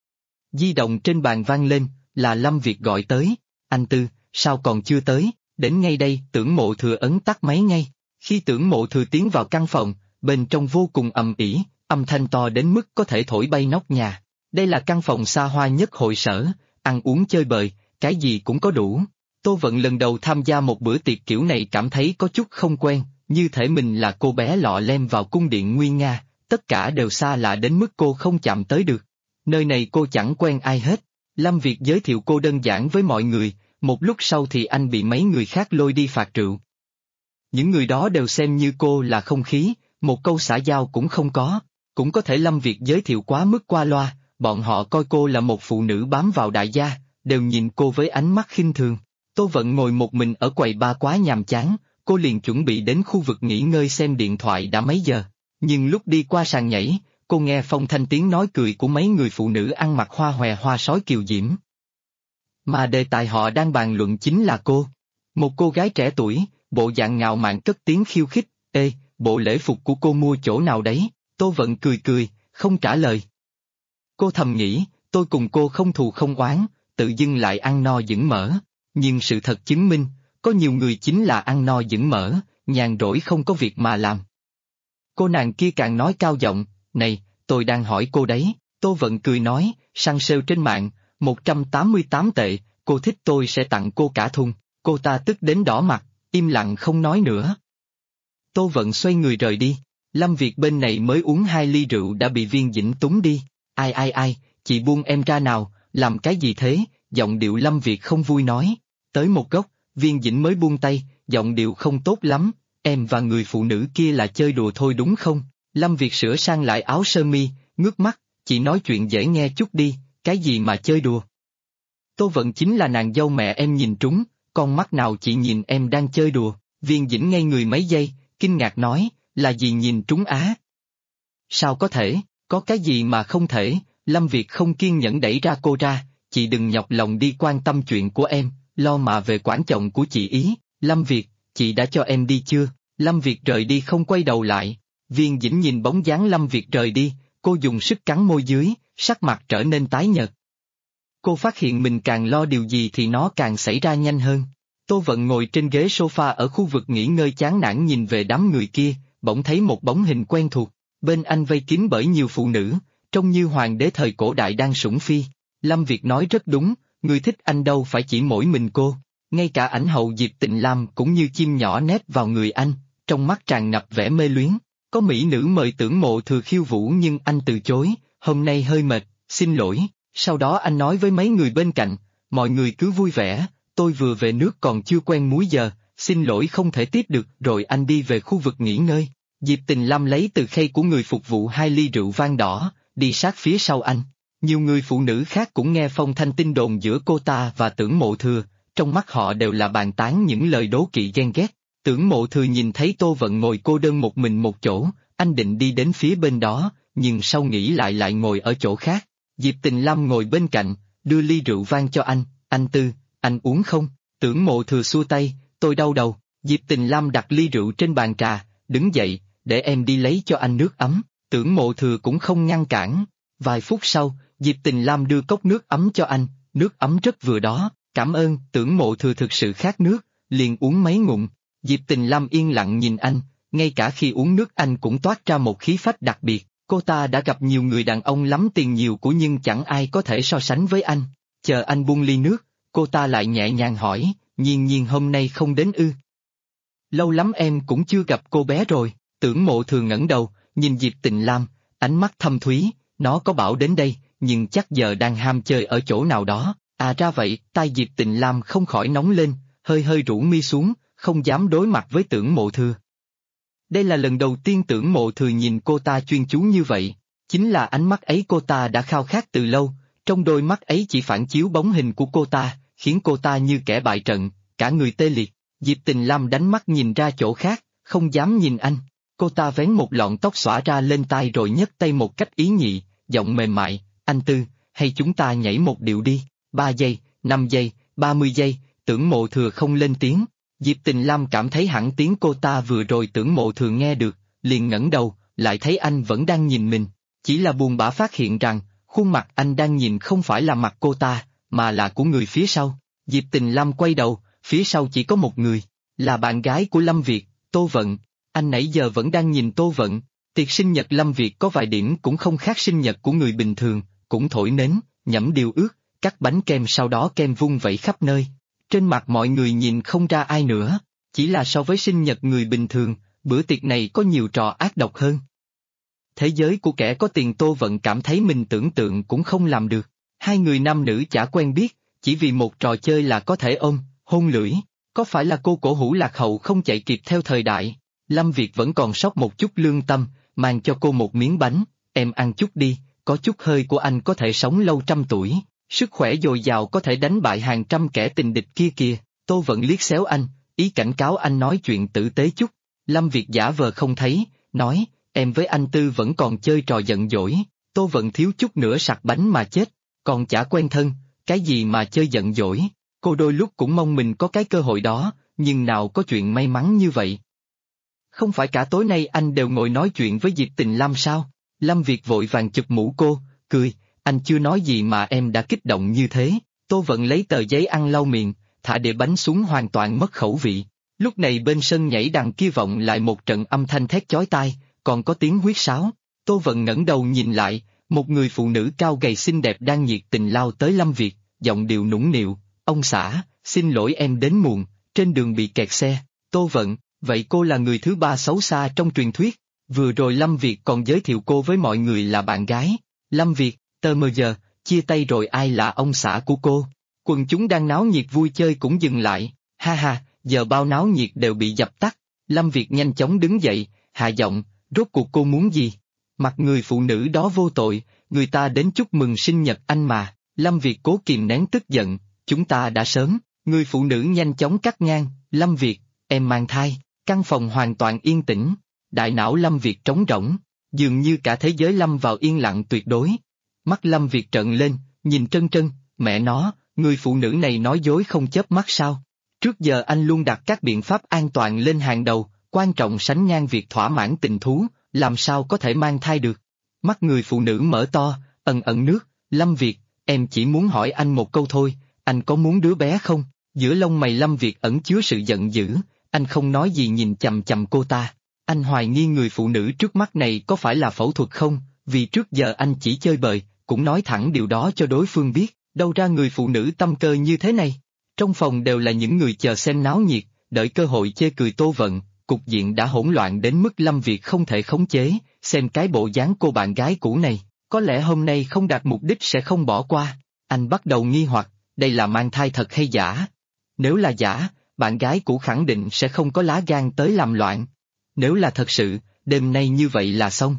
Speaker 2: Di động trên bàn vang lên, là Lâm Việt gọi tới. Anh Tư, sao còn chưa tới? Đến ngay đây. Tưởng Mộ Thừa ấn tắt máy ngay. Khi Tưởng Mộ Thừa tiến vào căn phòng, bên trong vô cùng ầm ĩ, âm thanh to đến mức có thể thổi bay nóc nhà. Đây là căn phòng xa hoa nhất hội sở, ăn uống chơi bời, cái gì cũng có đủ. Tô Vận lần đầu tham gia một bữa tiệc kiểu này cảm thấy có chút không quen, như thể mình là cô bé lọ lem vào cung điện nguy nga, tất cả đều xa lạ đến mức cô không chạm tới được. Nơi này cô chẳng quen ai hết. Lâm Việt giới thiệu cô đơn giản với mọi người, một lúc sau thì anh bị mấy người khác lôi đi phạt rượu. Những người đó đều xem như cô là không khí, một câu xã giao cũng không có. Cũng có thể Lâm Việt giới thiệu quá mức qua loa, bọn họ coi cô là một phụ nữ bám vào đại gia, đều nhìn cô với ánh mắt khinh thường. Tô Vận ngồi một mình ở quầy bar quá nhàm chán, cô liền chuẩn bị đến khu vực nghỉ ngơi xem điện thoại đã mấy giờ. Nhưng lúc đi qua sàn nhảy, cô nghe phong thanh tiếng nói cười của mấy người phụ nữ ăn mặc hoa hòe hoa sói kiều diễm. Mà đề tài họ đang bàn luận chính là cô. Một cô gái trẻ tuổi, bộ dạng ngạo mạn cất tiếng khiêu khích, ê, bộ lễ phục của cô mua chỗ nào đấy? Tô Vận cười cười, không trả lời. Cô thầm nghĩ, tôi cùng cô không thù không oán, tự dưng lại ăn no dững mỡ. Nhưng sự thật chứng minh, có nhiều người chính là ăn no dững mỡ, nhàn rỗi không có việc mà làm. Cô nàng kia càng nói cao giọng, này, tôi đang hỏi cô đấy. Tô Vận cười nói, săn sale trên mạng, 188 tệ, cô thích tôi sẽ tặng cô cả thùng. Cô ta tức đến đỏ mặt, im lặng không nói nữa. Tô Vận xoay người rời đi. Lâm Việt bên này mới uống 2 ly rượu đã bị Viên Dĩnh túng đi. Ai, chị buông em ra nào, làm cái gì thế? Giọng điệu Lâm Việt không vui nói. Tới một góc, Viên Dĩnh mới buông tay, giọng điệu không tốt lắm. Em và người phụ nữ kia là chơi đùa thôi đúng không? Lâm Việt sửa sang lại áo sơ mi, ngước mắt, chị nói chuyện dễ nghe chút đi, cái gì mà chơi đùa? Tô Vận chính là nàng dâu mẹ em nhìn trúng, con mắt nào chị nhìn em đang chơi đùa? Viên Dĩnh ngây người mấy giây, kinh ngạc nói, là gì nhìn trúng á? Sao có thể, có cái gì mà không thể? Lâm Việt không kiên nhẫn đẩy ra cô ra, chị đừng nhọc lòng đi quan tâm chuyện của em, lo mà về quản chồng của chị ý. Lâm Việt, chị đã cho em đi chưa? Lâm Việt rời đi không quay đầu lại. Viên Dĩnh nhìn bóng dáng Lâm Việt rời đi, cô dùng sức cắn môi dưới, sắc mặt trở nên tái nhợt. Cô phát hiện mình càng lo điều gì thì nó càng xảy ra nhanh hơn. Tô Vận ngồi trên ghế sofa ở khu vực nghỉ ngơi chán nản nhìn về đám người kia, bỗng thấy một bóng hình quen thuộc. Bên anh vây kín bởi nhiều phụ nữ, trông như hoàng đế thời cổ đại đang sủng phi. Lâm Việt nói rất đúng, người thích anh đâu phải chỉ mỗi mình cô. Ngay cả ảnh hậu Diệp Tịnh Lam cũng như chim nhỏ nép vào người anh, trong mắt tràn ngập vẻ mê luyến. Có mỹ nữ mời Tưởng Mộ Thừa khiêu vũ nhưng anh từ chối, hôm nay hơi mệt, xin lỗi. Sau đó anh nói với mấy người bên cạnh, mọi người cứ vui vẻ, tôi vừa về nước còn chưa quen múi giờ, xin lỗi không thể tiếp được. Rồi anh đi về khu vực nghỉ ngơi. Diệp Tịnh Lam lấy từ khay của người phục vụ 2 ly rượu vang đỏ, đi sát phía sau anh. Nhiều người phụ nữ khác cũng nghe phong thanh tin đồn giữa cô ta và Tưởng Mộ Thừa, trong mắt họ đều là bàn tán những lời đố kỵ ghen ghét. Tưởng Mộ Thừa nhìn thấy Tô Vận ngồi cô đơn một mình một chỗ, anh định đi đến phía bên đó, nhưng sau nghĩ lại ngồi ở chỗ khác. Diệp Tịnh Lam ngồi bên cạnh, đưa ly rượu vang cho anh Tư, anh uống không? Tưởng Mộ Thừa xua tay, tôi đau đầu. Diệp Tịnh Lam đặt ly rượu trên bàn trà, đứng dậy, để em đi lấy cho anh nước ấm. Tưởng Mộ Thừa cũng không ngăn cản. Vài phút sau, Diệp Tịnh Lam đưa cốc nước ấm cho anh, nước ấm rất vừa đó, cảm ơn. Tưởng Mộ Thừa thực sự khát nước, liền uống mấy ngụm. Diệp Tịnh Lam yên lặng nhìn anh, ngay cả khi uống nước anh cũng toát ra một khí phách đặc biệt. Cô ta đã gặp nhiều người đàn ông lắm tiền nhiều của nhưng chẳng ai có thể so sánh với anh. Chờ anh buông ly nước, cô ta lại nhẹ nhàng hỏi, Nhiên hôm nay không đến ư? Lâu lắm em cũng chưa gặp cô bé rồi. Tưởng Mộ Thừa ngẩng đầu, nhìn Diệp Tịnh Lam, ánh mắt thâm thúy, nó có bảo đến đây, nhưng chắc giờ đang ham chơi ở chỗ nào đó. À ra vậy, tai Diệp Tịnh Lam không khỏi nóng lên, hơi rũ mi xuống, không dám đối mặt với Tưởng Mộ Thừa. Đây là lần đầu tiên Tưởng Mộ Thừa nhìn cô ta chuyên chú như vậy, chính là ánh mắt ấy cô ta đã khao khát từ lâu, trong đôi mắt ấy chỉ phản chiếu bóng hình của cô ta, khiến cô ta như kẻ bại trận, cả người tê liệt. Diệp Tình Lam đánh mắt nhìn ra chỗ khác, không dám nhìn anh. Cô ta vén một lọn tóc xõa ra lên tai rồi nhấc tay một cách ý nhị, giọng mềm mại, anh Tư, hay chúng ta nhảy một điệu đi, 3 giây, 5 giây, 30 giây, Tưởng Mộ Thừa không lên tiếng. Diệp Tình Lam cảm thấy hẳn tiếng cô ta vừa rồi Tưởng Mộ Thừa nghe được, liền ngẩng đầu, lại thấy anh vẫn đang nhìn mình. Chỉ là buồn bã phát hiện rằng, khuôn mặt anh đang nhìn không phải là mặt cô ta, mà là của người phía sau. Diệp Tình Lam quay đầu, phía sau chỉ có một người, là bạn gái của Lâm Việt, Tô Vận. Anh nãy giờ vẫn đang nhìn Tô Vận. Tiệc sinh nhật Lâm Việt có vài điểm cũng không khác sinh nhật của người bình thường, cũng thổi nến, nhẩm điều ước, cắt bánh kem sau đó kem vung vẩy khắp nơi. Trên mặt mọi người nhìn không ra ai nữa, chỉ là so với sinh nhật người bình thường, bữa tiệc này có nhiều trò ác độc hơn. Thế giới của kẻ có tiền Tô Vận cảm thấy mình tưởng tượng cũng không làm được. Hai người nam nữ chả quen biết, chỉ vì một trò chơi là có thể ôm, hôn lưỡi. Có phải là cô cổ hủ lạc hậu không chạy kịp theo thời đại? Lâm Việt vẫn còn sót một chút lương tâm, mang cho cô một miếng bánh, em ăn chút đi, có chút hơi của anh có thể sống lâu trăm tuổi, sức khỏe dồi dào có thể đánh bại hàng trăm kẻ tình địch kia kìa. Tô Vận liếc xéo anh, ý cảnh cáo anh nói chuyện tử tế chút. Lâm Việt giả vờ không thấy, nói, em với anh Tư vẫn còn chơi trò giận dỗi. Tô Vận thiếu chút nữa sặc bánh mà chết, còn chả quen thân, cái gì mà chơi giận dỗi. Cô đôi lúc cũng mong mình có cái cơ hội đó, nhưng nào có chuyện may mắn như vậy. Không phải cả tối nay anh đều ngồi nói chuyện với Diệp Tình Lam sao? Lâm Việt vội vàng chụp mũ cô, cười, anh chưa nói gì mà em đã kích động như thế. Tô Vận lấy tờ giấy ăn lau miệng, thả đĩa bánh xuống hoàn toàn mất khẩu vị. Lúc này bên sân nhảy đằng kia vọng lại một trận âm thanh thét chói tai, còn có tiếng huýt sáo. Tô Vận ngẩng đầu nhìn lại, một người phụ nữ cao gầy xinh đẹp đang nhiệt tình lao tới Lâm Việt, giọng điệu nũng nịu, ông xã, xin lỗi em đến muộn, trên đường bị kẹt xe. Tô Vận, vậy cô là người thứ ba xấu xa trong truyền thuyết. Vừa rồi Lâm Việt còn giới thiệu cô với mọi người là bạn gái. Lâm Việt, tờ mờ giờ, chia tay rồi ai là ông xã của cô? Quần chúng đang náo nhiệt vui chơi cũng dừng lại, ha ha, giờ bao náo nhiệt đều bị dập tắt. Lâm Việt nhanh chóng đứng dậy, hạ giọng, rốt cuộc cô muốn gì? Mặt người phụ nữ đó vô tội, người ta đến chúc mừng sinh nhật anh mà. Lâm Việt cố kìm nén tức giận, chúng ta đã sớm. Người phụ nữ nhanh chóng cắt ngang, Lâm Việt, em mang thai. Căn phòng hoàn toàn yên tĩnh, đại não Lâm Việt trống rỗng, dường như cả thế giới lâm vào yên lặng tuyệt đối. Mắt Lâm Việt trợn lên, nhìn Trân Trân, mẹ nó, người phụ nữ này nói dối không chớp mắt sao? Trước giờ anh luôn đặt các biện pháp an toàn lên hàng đầu, quan trọng sánh ngang việc thỏa mãn tình thú, làm sao có thể mang thai được? Mắt người phụ nữ mở to, ẩn ẩn nước, Lâm Việt, em chỉ muốn hỏi anh một câu thôi, anh có muốn đứa bé không? Giữa lông mày Lâm Việt ẩn chứa sự giận dữ, anh không nói gì nhìn chằm chằm cô ta. Anh hoài nghi người phụ nữ trước mắt này có phải là phẫu thuật không, vì trước giờ anh chỉ chơi bời, cũng nói thẳng điều đó cho đối phương biết, đâu ra người phụ nữ tâm cơ như thế này. Trong phòng đều là những người chờ xem náo nhiệt, đợi cơ hội chê cười Tô Vận, cục diện đã hỗn loạn đến mức Lâm Việt không thể khống chế, xem cái bộ dáng cô bạn gái cũ này, có lẽ hôm nay không đạt mục đích sẽ không bỏ qua. Anh bắt đầu nghi hoặc, đây là mang thai thật hay giả? Nếu là giả, bạn gái cũ khẳng định sẽ không có lá gan tới làm loạn. Nếu là thật sự, đêm nay như vậy là xong.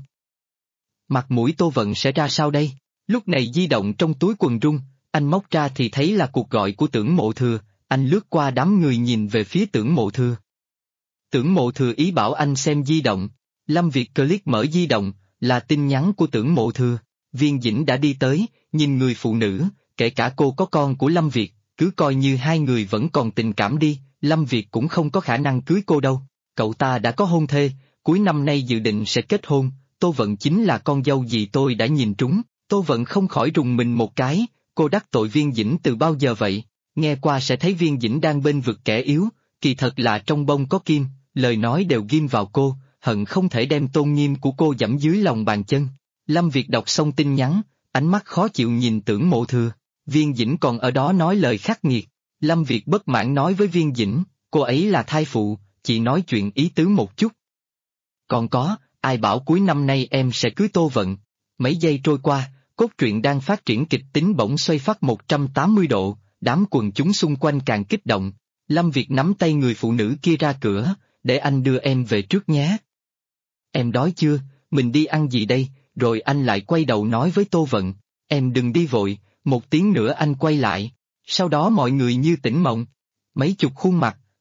Speaker 2: Mặt mũi Tô Vận sẽ ra sao đây? Lúc này di động trong túi quần rung, anh móc ra thì thấy là cuộc gọi của Tưởng Mộ Thừa, anh lướt qua đám người nhìn về phía Tưởng Mộ Thừa. Tưởng Mộ Thừa ý bảo anh xem di động, Lâm Việt click mở di động, là tin nhắn của Tưởng Mộ Thừa. Viên Dĩnh đã đi tới, nhìn người phụ nữ, kể cả cô có con của Lâm Việt, cứ coi như hai người vẫn còn tình cảm đi, Lâm Việt cũng không có khả năng cưới cô đâu. Cậu ta đã có hôn thê, cuối năm nay dự định sẽ kết hôn, Tô Vận chính là con dâu gì tôi đã nhìn trúng. Tô Vận không khỏi rùng mình một cái, cô đắc tội Viên Dĩnh từ bao giờ vậy? Nghe qua sẽ thấy Viên Dĩnh đang bên vực kẻ yếu, kỳ thật là trong bông có kim, lời nói đều ghim vào cô, hận không thể đem tôn nghiêm của cô giẫm dưới lòng bàn chân. Lâm Việt đọc xong tin nhắn, ánh mắt khó chịu nhìn Tưởng Mộ Thừa, Viên Dĩnh còn ở đó nói lời khắc nghiệt. Lâm Việt bất mãn nói với Viên Dĩnh, cô ấy là thai phụ, chị nói chuyện ý tứ một chút. Còn có, ai bảo cuối năm nay em sẽ cưới Tô Vận? Mấy giây trôi qua, cốt truyện đang phát triển kịch tính bỗng xoay phát 180 độ, đám quần chúng xung quanh càng kích động. Lâm Việt nắm tay người phụ nữ kia ra cửa, để anh đưa em về trước nhé. Em đói chưa, mình đi ăn gì đây? Rồi anh lại quay đầu nói với Tô Vận, em đừng đi vội, một tiếng nữa anh quay lại. Sau đó mọi người như tỉnh mộng. Mấy chục khuôn mặt,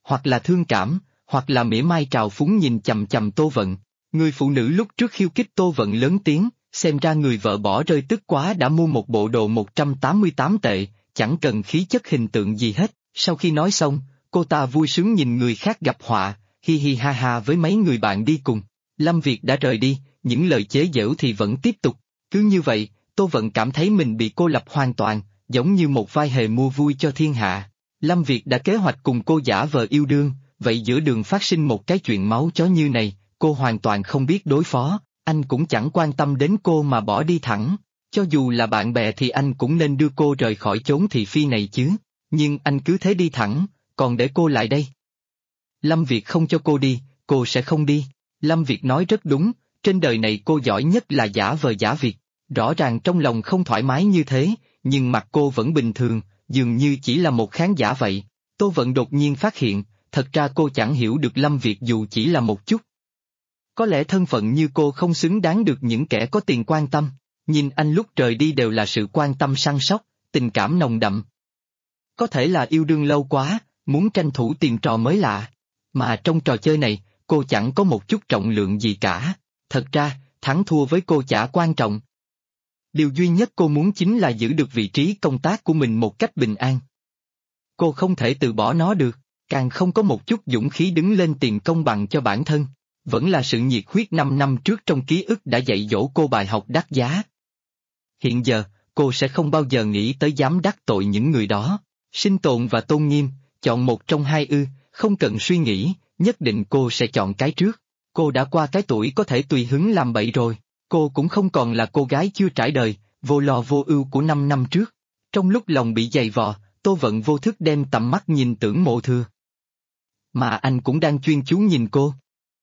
Speaker 2: hoặc là thương cảm, hoặc là mỉa mai trào phúng nhìn chằm chằm Tô Vận. Người phụ nữ lúc trước khiêu khích Tô Vận lớn tiếng, xem ra người vợ bỏ rơi tức quá đã mua một bộ đồ 188 tệ, chẳng cần khí chất hình tượng gì hết. Sau khi nói xong, cô ta vui sướng nhìn người khác gặp họa, hi hi ha ha với mấy người bạn đi cùng. Lâm Việt đã rời đi, những lời chế giễu thì vẫn tiếp tục. Cứ như vậy, Tô Vận cảm thấy mình bị cô lập hoàn toàn, giống như một vai hề mua vui cho thiên hạ. Lâm Việt đã kế hoạch cùng cô giả vờ yêu đương, vậy giữa đường phát sinh một cái chuyện máu chó như này, cô hoàn toàn không biết đối phó, anh cũng chẳng quan tâm đến cô mà bỏ đi thẳng. Cho dù là bạn bè thì anh cũng nên đưa cô rời khỏi chốn thị phi này chứ, nhưng anh cứ thế đi thẳng, còn để cô lại đây. Lâm Việt không cho cô đi, cô sẽ không đi. Lâm Việt nói rất đúng, trên đời này cô giỏi nhất là giả vờ giả việc. Rõ ràng trong lòng không thoải mái như thế, nhưng mặt cô vẫn bình thường, dường như chỉ là một khán giả vậy. Tô Vận đột nhiên phát hiện, thật ra cô chẳng hiểu được Lâm Việt dù chỉ là một chút. Có lẽ thân phận như cô không xứng đáng được những kẻ có tiền quan tâm. Nhìn anh lúc rời đi đều là sự quan tâm săn sóc, tình cảm nồng đậm. Có thể là yêu đương lâu quá, muốn tranh thủ tìm trò mới lạ. Mà trong trò chơi này, cô chẳng có một chút trọng lượng gì cả. Thật ra, thắng thua với cô chả quan trọng. Điều duy nhất cô muốn chính là giữ được vị trí công tác của mình một cách bình an. Cô không thể từ bỏ nó được, càng không có một chút dũng khí đứng lên tìm công bằng cho bản thân. Vẫn là sự nhiệt huyết 5 năm trước trong ký ức đã dạy dỗ cô bài học đắt giá. Hiện giờ, cô sẽ không bao giờ nghĩ tới dám đắc tội những người đó. Sinh tồn và tôn nghiêm, chọn một trong hai không cần suy nghĩ, nhất định cô sẽ chọn cái trước. Cô đã qua cái tuổi có thể tùy hứng làm bậy rồi, cô cũng không còn là cô gái chưa trải đời, vô lo vô ưu của 5 năm trước. Trong lúc lòng bị dày vò, Tô Vận vô thức đem tầm mắt nhìn Tưởng Mộ Thừa. Mà anh cũng đang chuyên chú nhìn cô.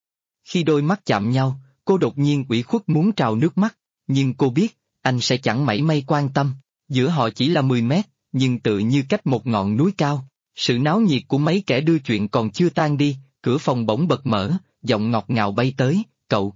Speaker 2: Khi đôi mắt chạm nhau, cô đột nhiên ủy khuất muốn trào nước mắt, nhưng cô biết, anh sẽ chẳng mảy may quan tâm, giữa họ chỉ là 10 mét, nhưng tự như cách một ngọn núi cao. Sự náo nhiệt của mấy kẻ đưa chuyện còn chưa tan đi, cửa phòng bỗng bật mở, giọng ngọt ngào bay tới, cậu.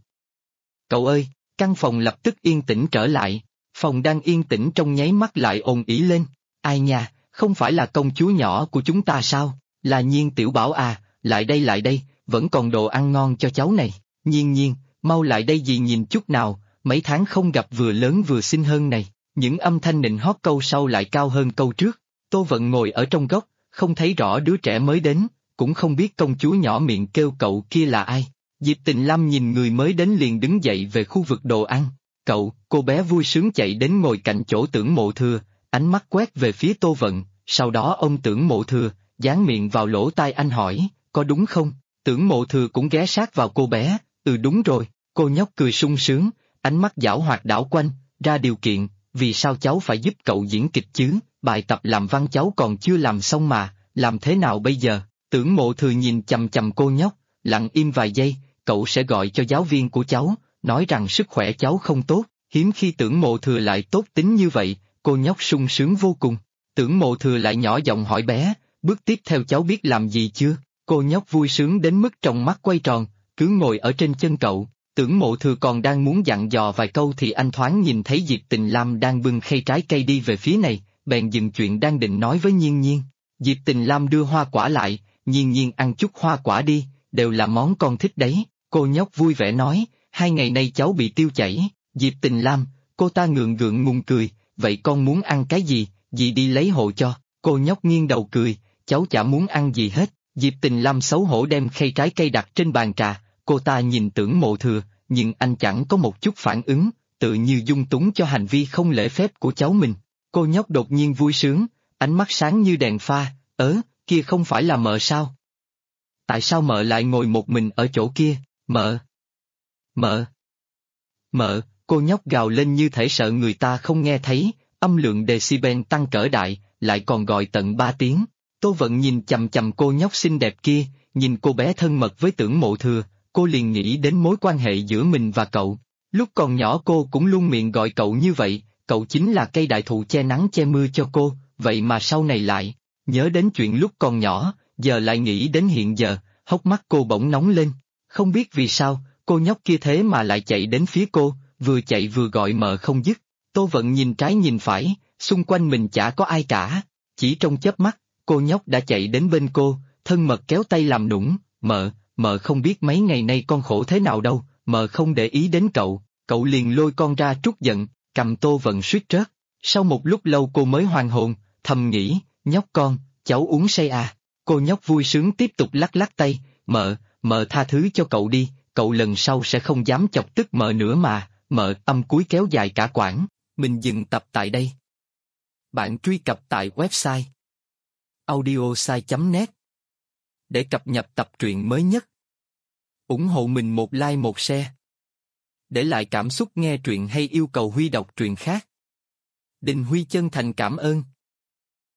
Speaker 2: Cậu ơi, căn phòng lập tức yên tĩnh trở lại, phòng đang yên tĩnh trong nháy mắt lại ồn ỉ lên, ai nha, không phải là công chúa nhỏ của chúng ta sao, là Nhiên tiểu bảo à, lại đây, vẫn còn đồ ăn ngon cho cháu này, Nhiên, mau lại đây dì nhìn chút nào, mấy tháng không gặp vừa lớn vừa xinh hơn này, những âm thanh nịnh hót câu sau lại cao hơn câu trước. Tô Vận ngồi ở trong góc, không thấy rõ đứa trẻ mới đến, cũng không biết công chúa nhỏ miệng kêu cậu kia là ai. Diệp Tình Lam nhìn người mới đến liền đứng dậy về khu vực đồ ăn. Cô bé vui sướng chạy đến ngồi cạnh chỗ Tưởng Mộ Thừa, ánh mắt quét về phía Tô Vận, sau đó ông Tưởng Mộ Thừa, dán miệng vào lỗ tai anh hỏi, có đúng không? Tưởng Mộ Thừa cũng ghé sát vào cô bé, đúng rồi, cô nhóc cười sung sướng, ánh mắt giảo hoạt đảo quanh, ra điều kiện, vì sao cháu phải giúp cậu diễn kịch chứ, bài tập làm văn cháu còn chưa làm xong mà, làm thế nào bây giờ? Tưởng Mộ Thừa nhìn chằm chằm cô nhóc, lặng im vài giây, cậu sẽ gọi cho giáo viên của cháu, nói rằng sức khỏe cháu không tốt, hiếm khi Tưởng Mộ Thừa lại tốt tính như vậy, cô nhóc sung sướng vô cùng. Tưởng Mộ Thừa lại nhỏ giọng hỏi bé, bước tiếp theo cháu biết làm gì chưa? Cô nhóc vui sướng đến mức trong mắt quay tròn, cứ ngồi ở trên chân cậu. Tưởng Mộ Thừa còn đang muốn dặn dò vài câu thì anh thoáng nhìn thấy Diệp Tình Lam đang bưng khay trái cây đi về phía này, bèn dừng chuyện đang định nói với Nhiên. Diệp Tình Lam đưa hoa quả lại, Nhiên ăn chút hoa quả đi, đều là món con thích đấy. Cô nhóc vui vẻ nói, 2 ngày nay cháu bị tiêu chảy. Diệp Tình Lam, cô ta ngượng ngùng cười, vậy con muốn ăn cái gì, dì đi lấy hộ cho. Cô nhóc nghiêng đầu cười, cháu chả muốn ăn gì hết. Diệp Tình Lam xấu hổ đem khay trái cây đặt trên bàn trà, cô ta nhìn Tưởng Mộ Thừa, nhưng anh chẳng có một chút phản ứng, tự như dung túng cho hành vi không lễ phép của cháu mình. Cô nhóc đột nhiên vui sướng, ánh mắt sáng như đèn pha, kia không phải là mợ sao? Tại sao mợ lại ngồi một mình ở chỗ kia, mợ, cô nhóc gào lên như thể sợ người ta không nghe thấy, âm lượng decibel tăng cỡ đại, lại còn gọi tận 3 tiếng. Tô Vận nhìn chằm chằm cô nhóc xinh đẹp kia, nhìn cô bé thân mật với Tưởng Mộ Thừa, cô liền nghĩ đến mối quan hệ giữa mình và cậu. Lúc còn nhỏ cô cũng luôn miệng gọi cậu như vậy, cậu chính là cây đại thụ che nắng che mưa cho cô, vậy mà sau này lại, nhớ đến chuyện lúc còn nhỏ, giờ lại nghĩ đến hiện giờ, hốc mắt cô bỗng nóng lên. Không biết vì sao, cô nhóc kia thế mà lại chạy đến phía cô, vừa chạy vừa gọi mợ không dứt. Tô Vận nhìn trái nhìn phải, xung quanh mình chả có ai cả. Chỉ trong chớp mắt, cô nhóc đã chạy đến bên cô, thân mật kéo tay làm nũng, mợ không biết mấy ngày nay con khổ thế nào đâu, mợ không để ý đến cậu liền lôi con ra trút giận, cầm Tô Vận suýt rớt. Sau một lúc lâu cô mới hoàn hồn, thầm nghĩ, nhóc con, cháu uống say à. Cô nhóc vui sướng tiếp tục lắc lắc tay, mợ tha thứ cho cậu đi, cậu lần sau sẽ không dám chọc tức mợ nữa mà, mợ âm cuối kéo dài cả quãng.
Speaker 1: Mình dừng tập tại đây. Bạn truy cập tại website audiosai.net để cập nhật tập truyện mới nhất. Ủng hộ mình một like một share. Để lại cảm xúc nghe truyện hay yêu cầu Huy đọc truyện khác. Đình Huy chân thành cảm ơn.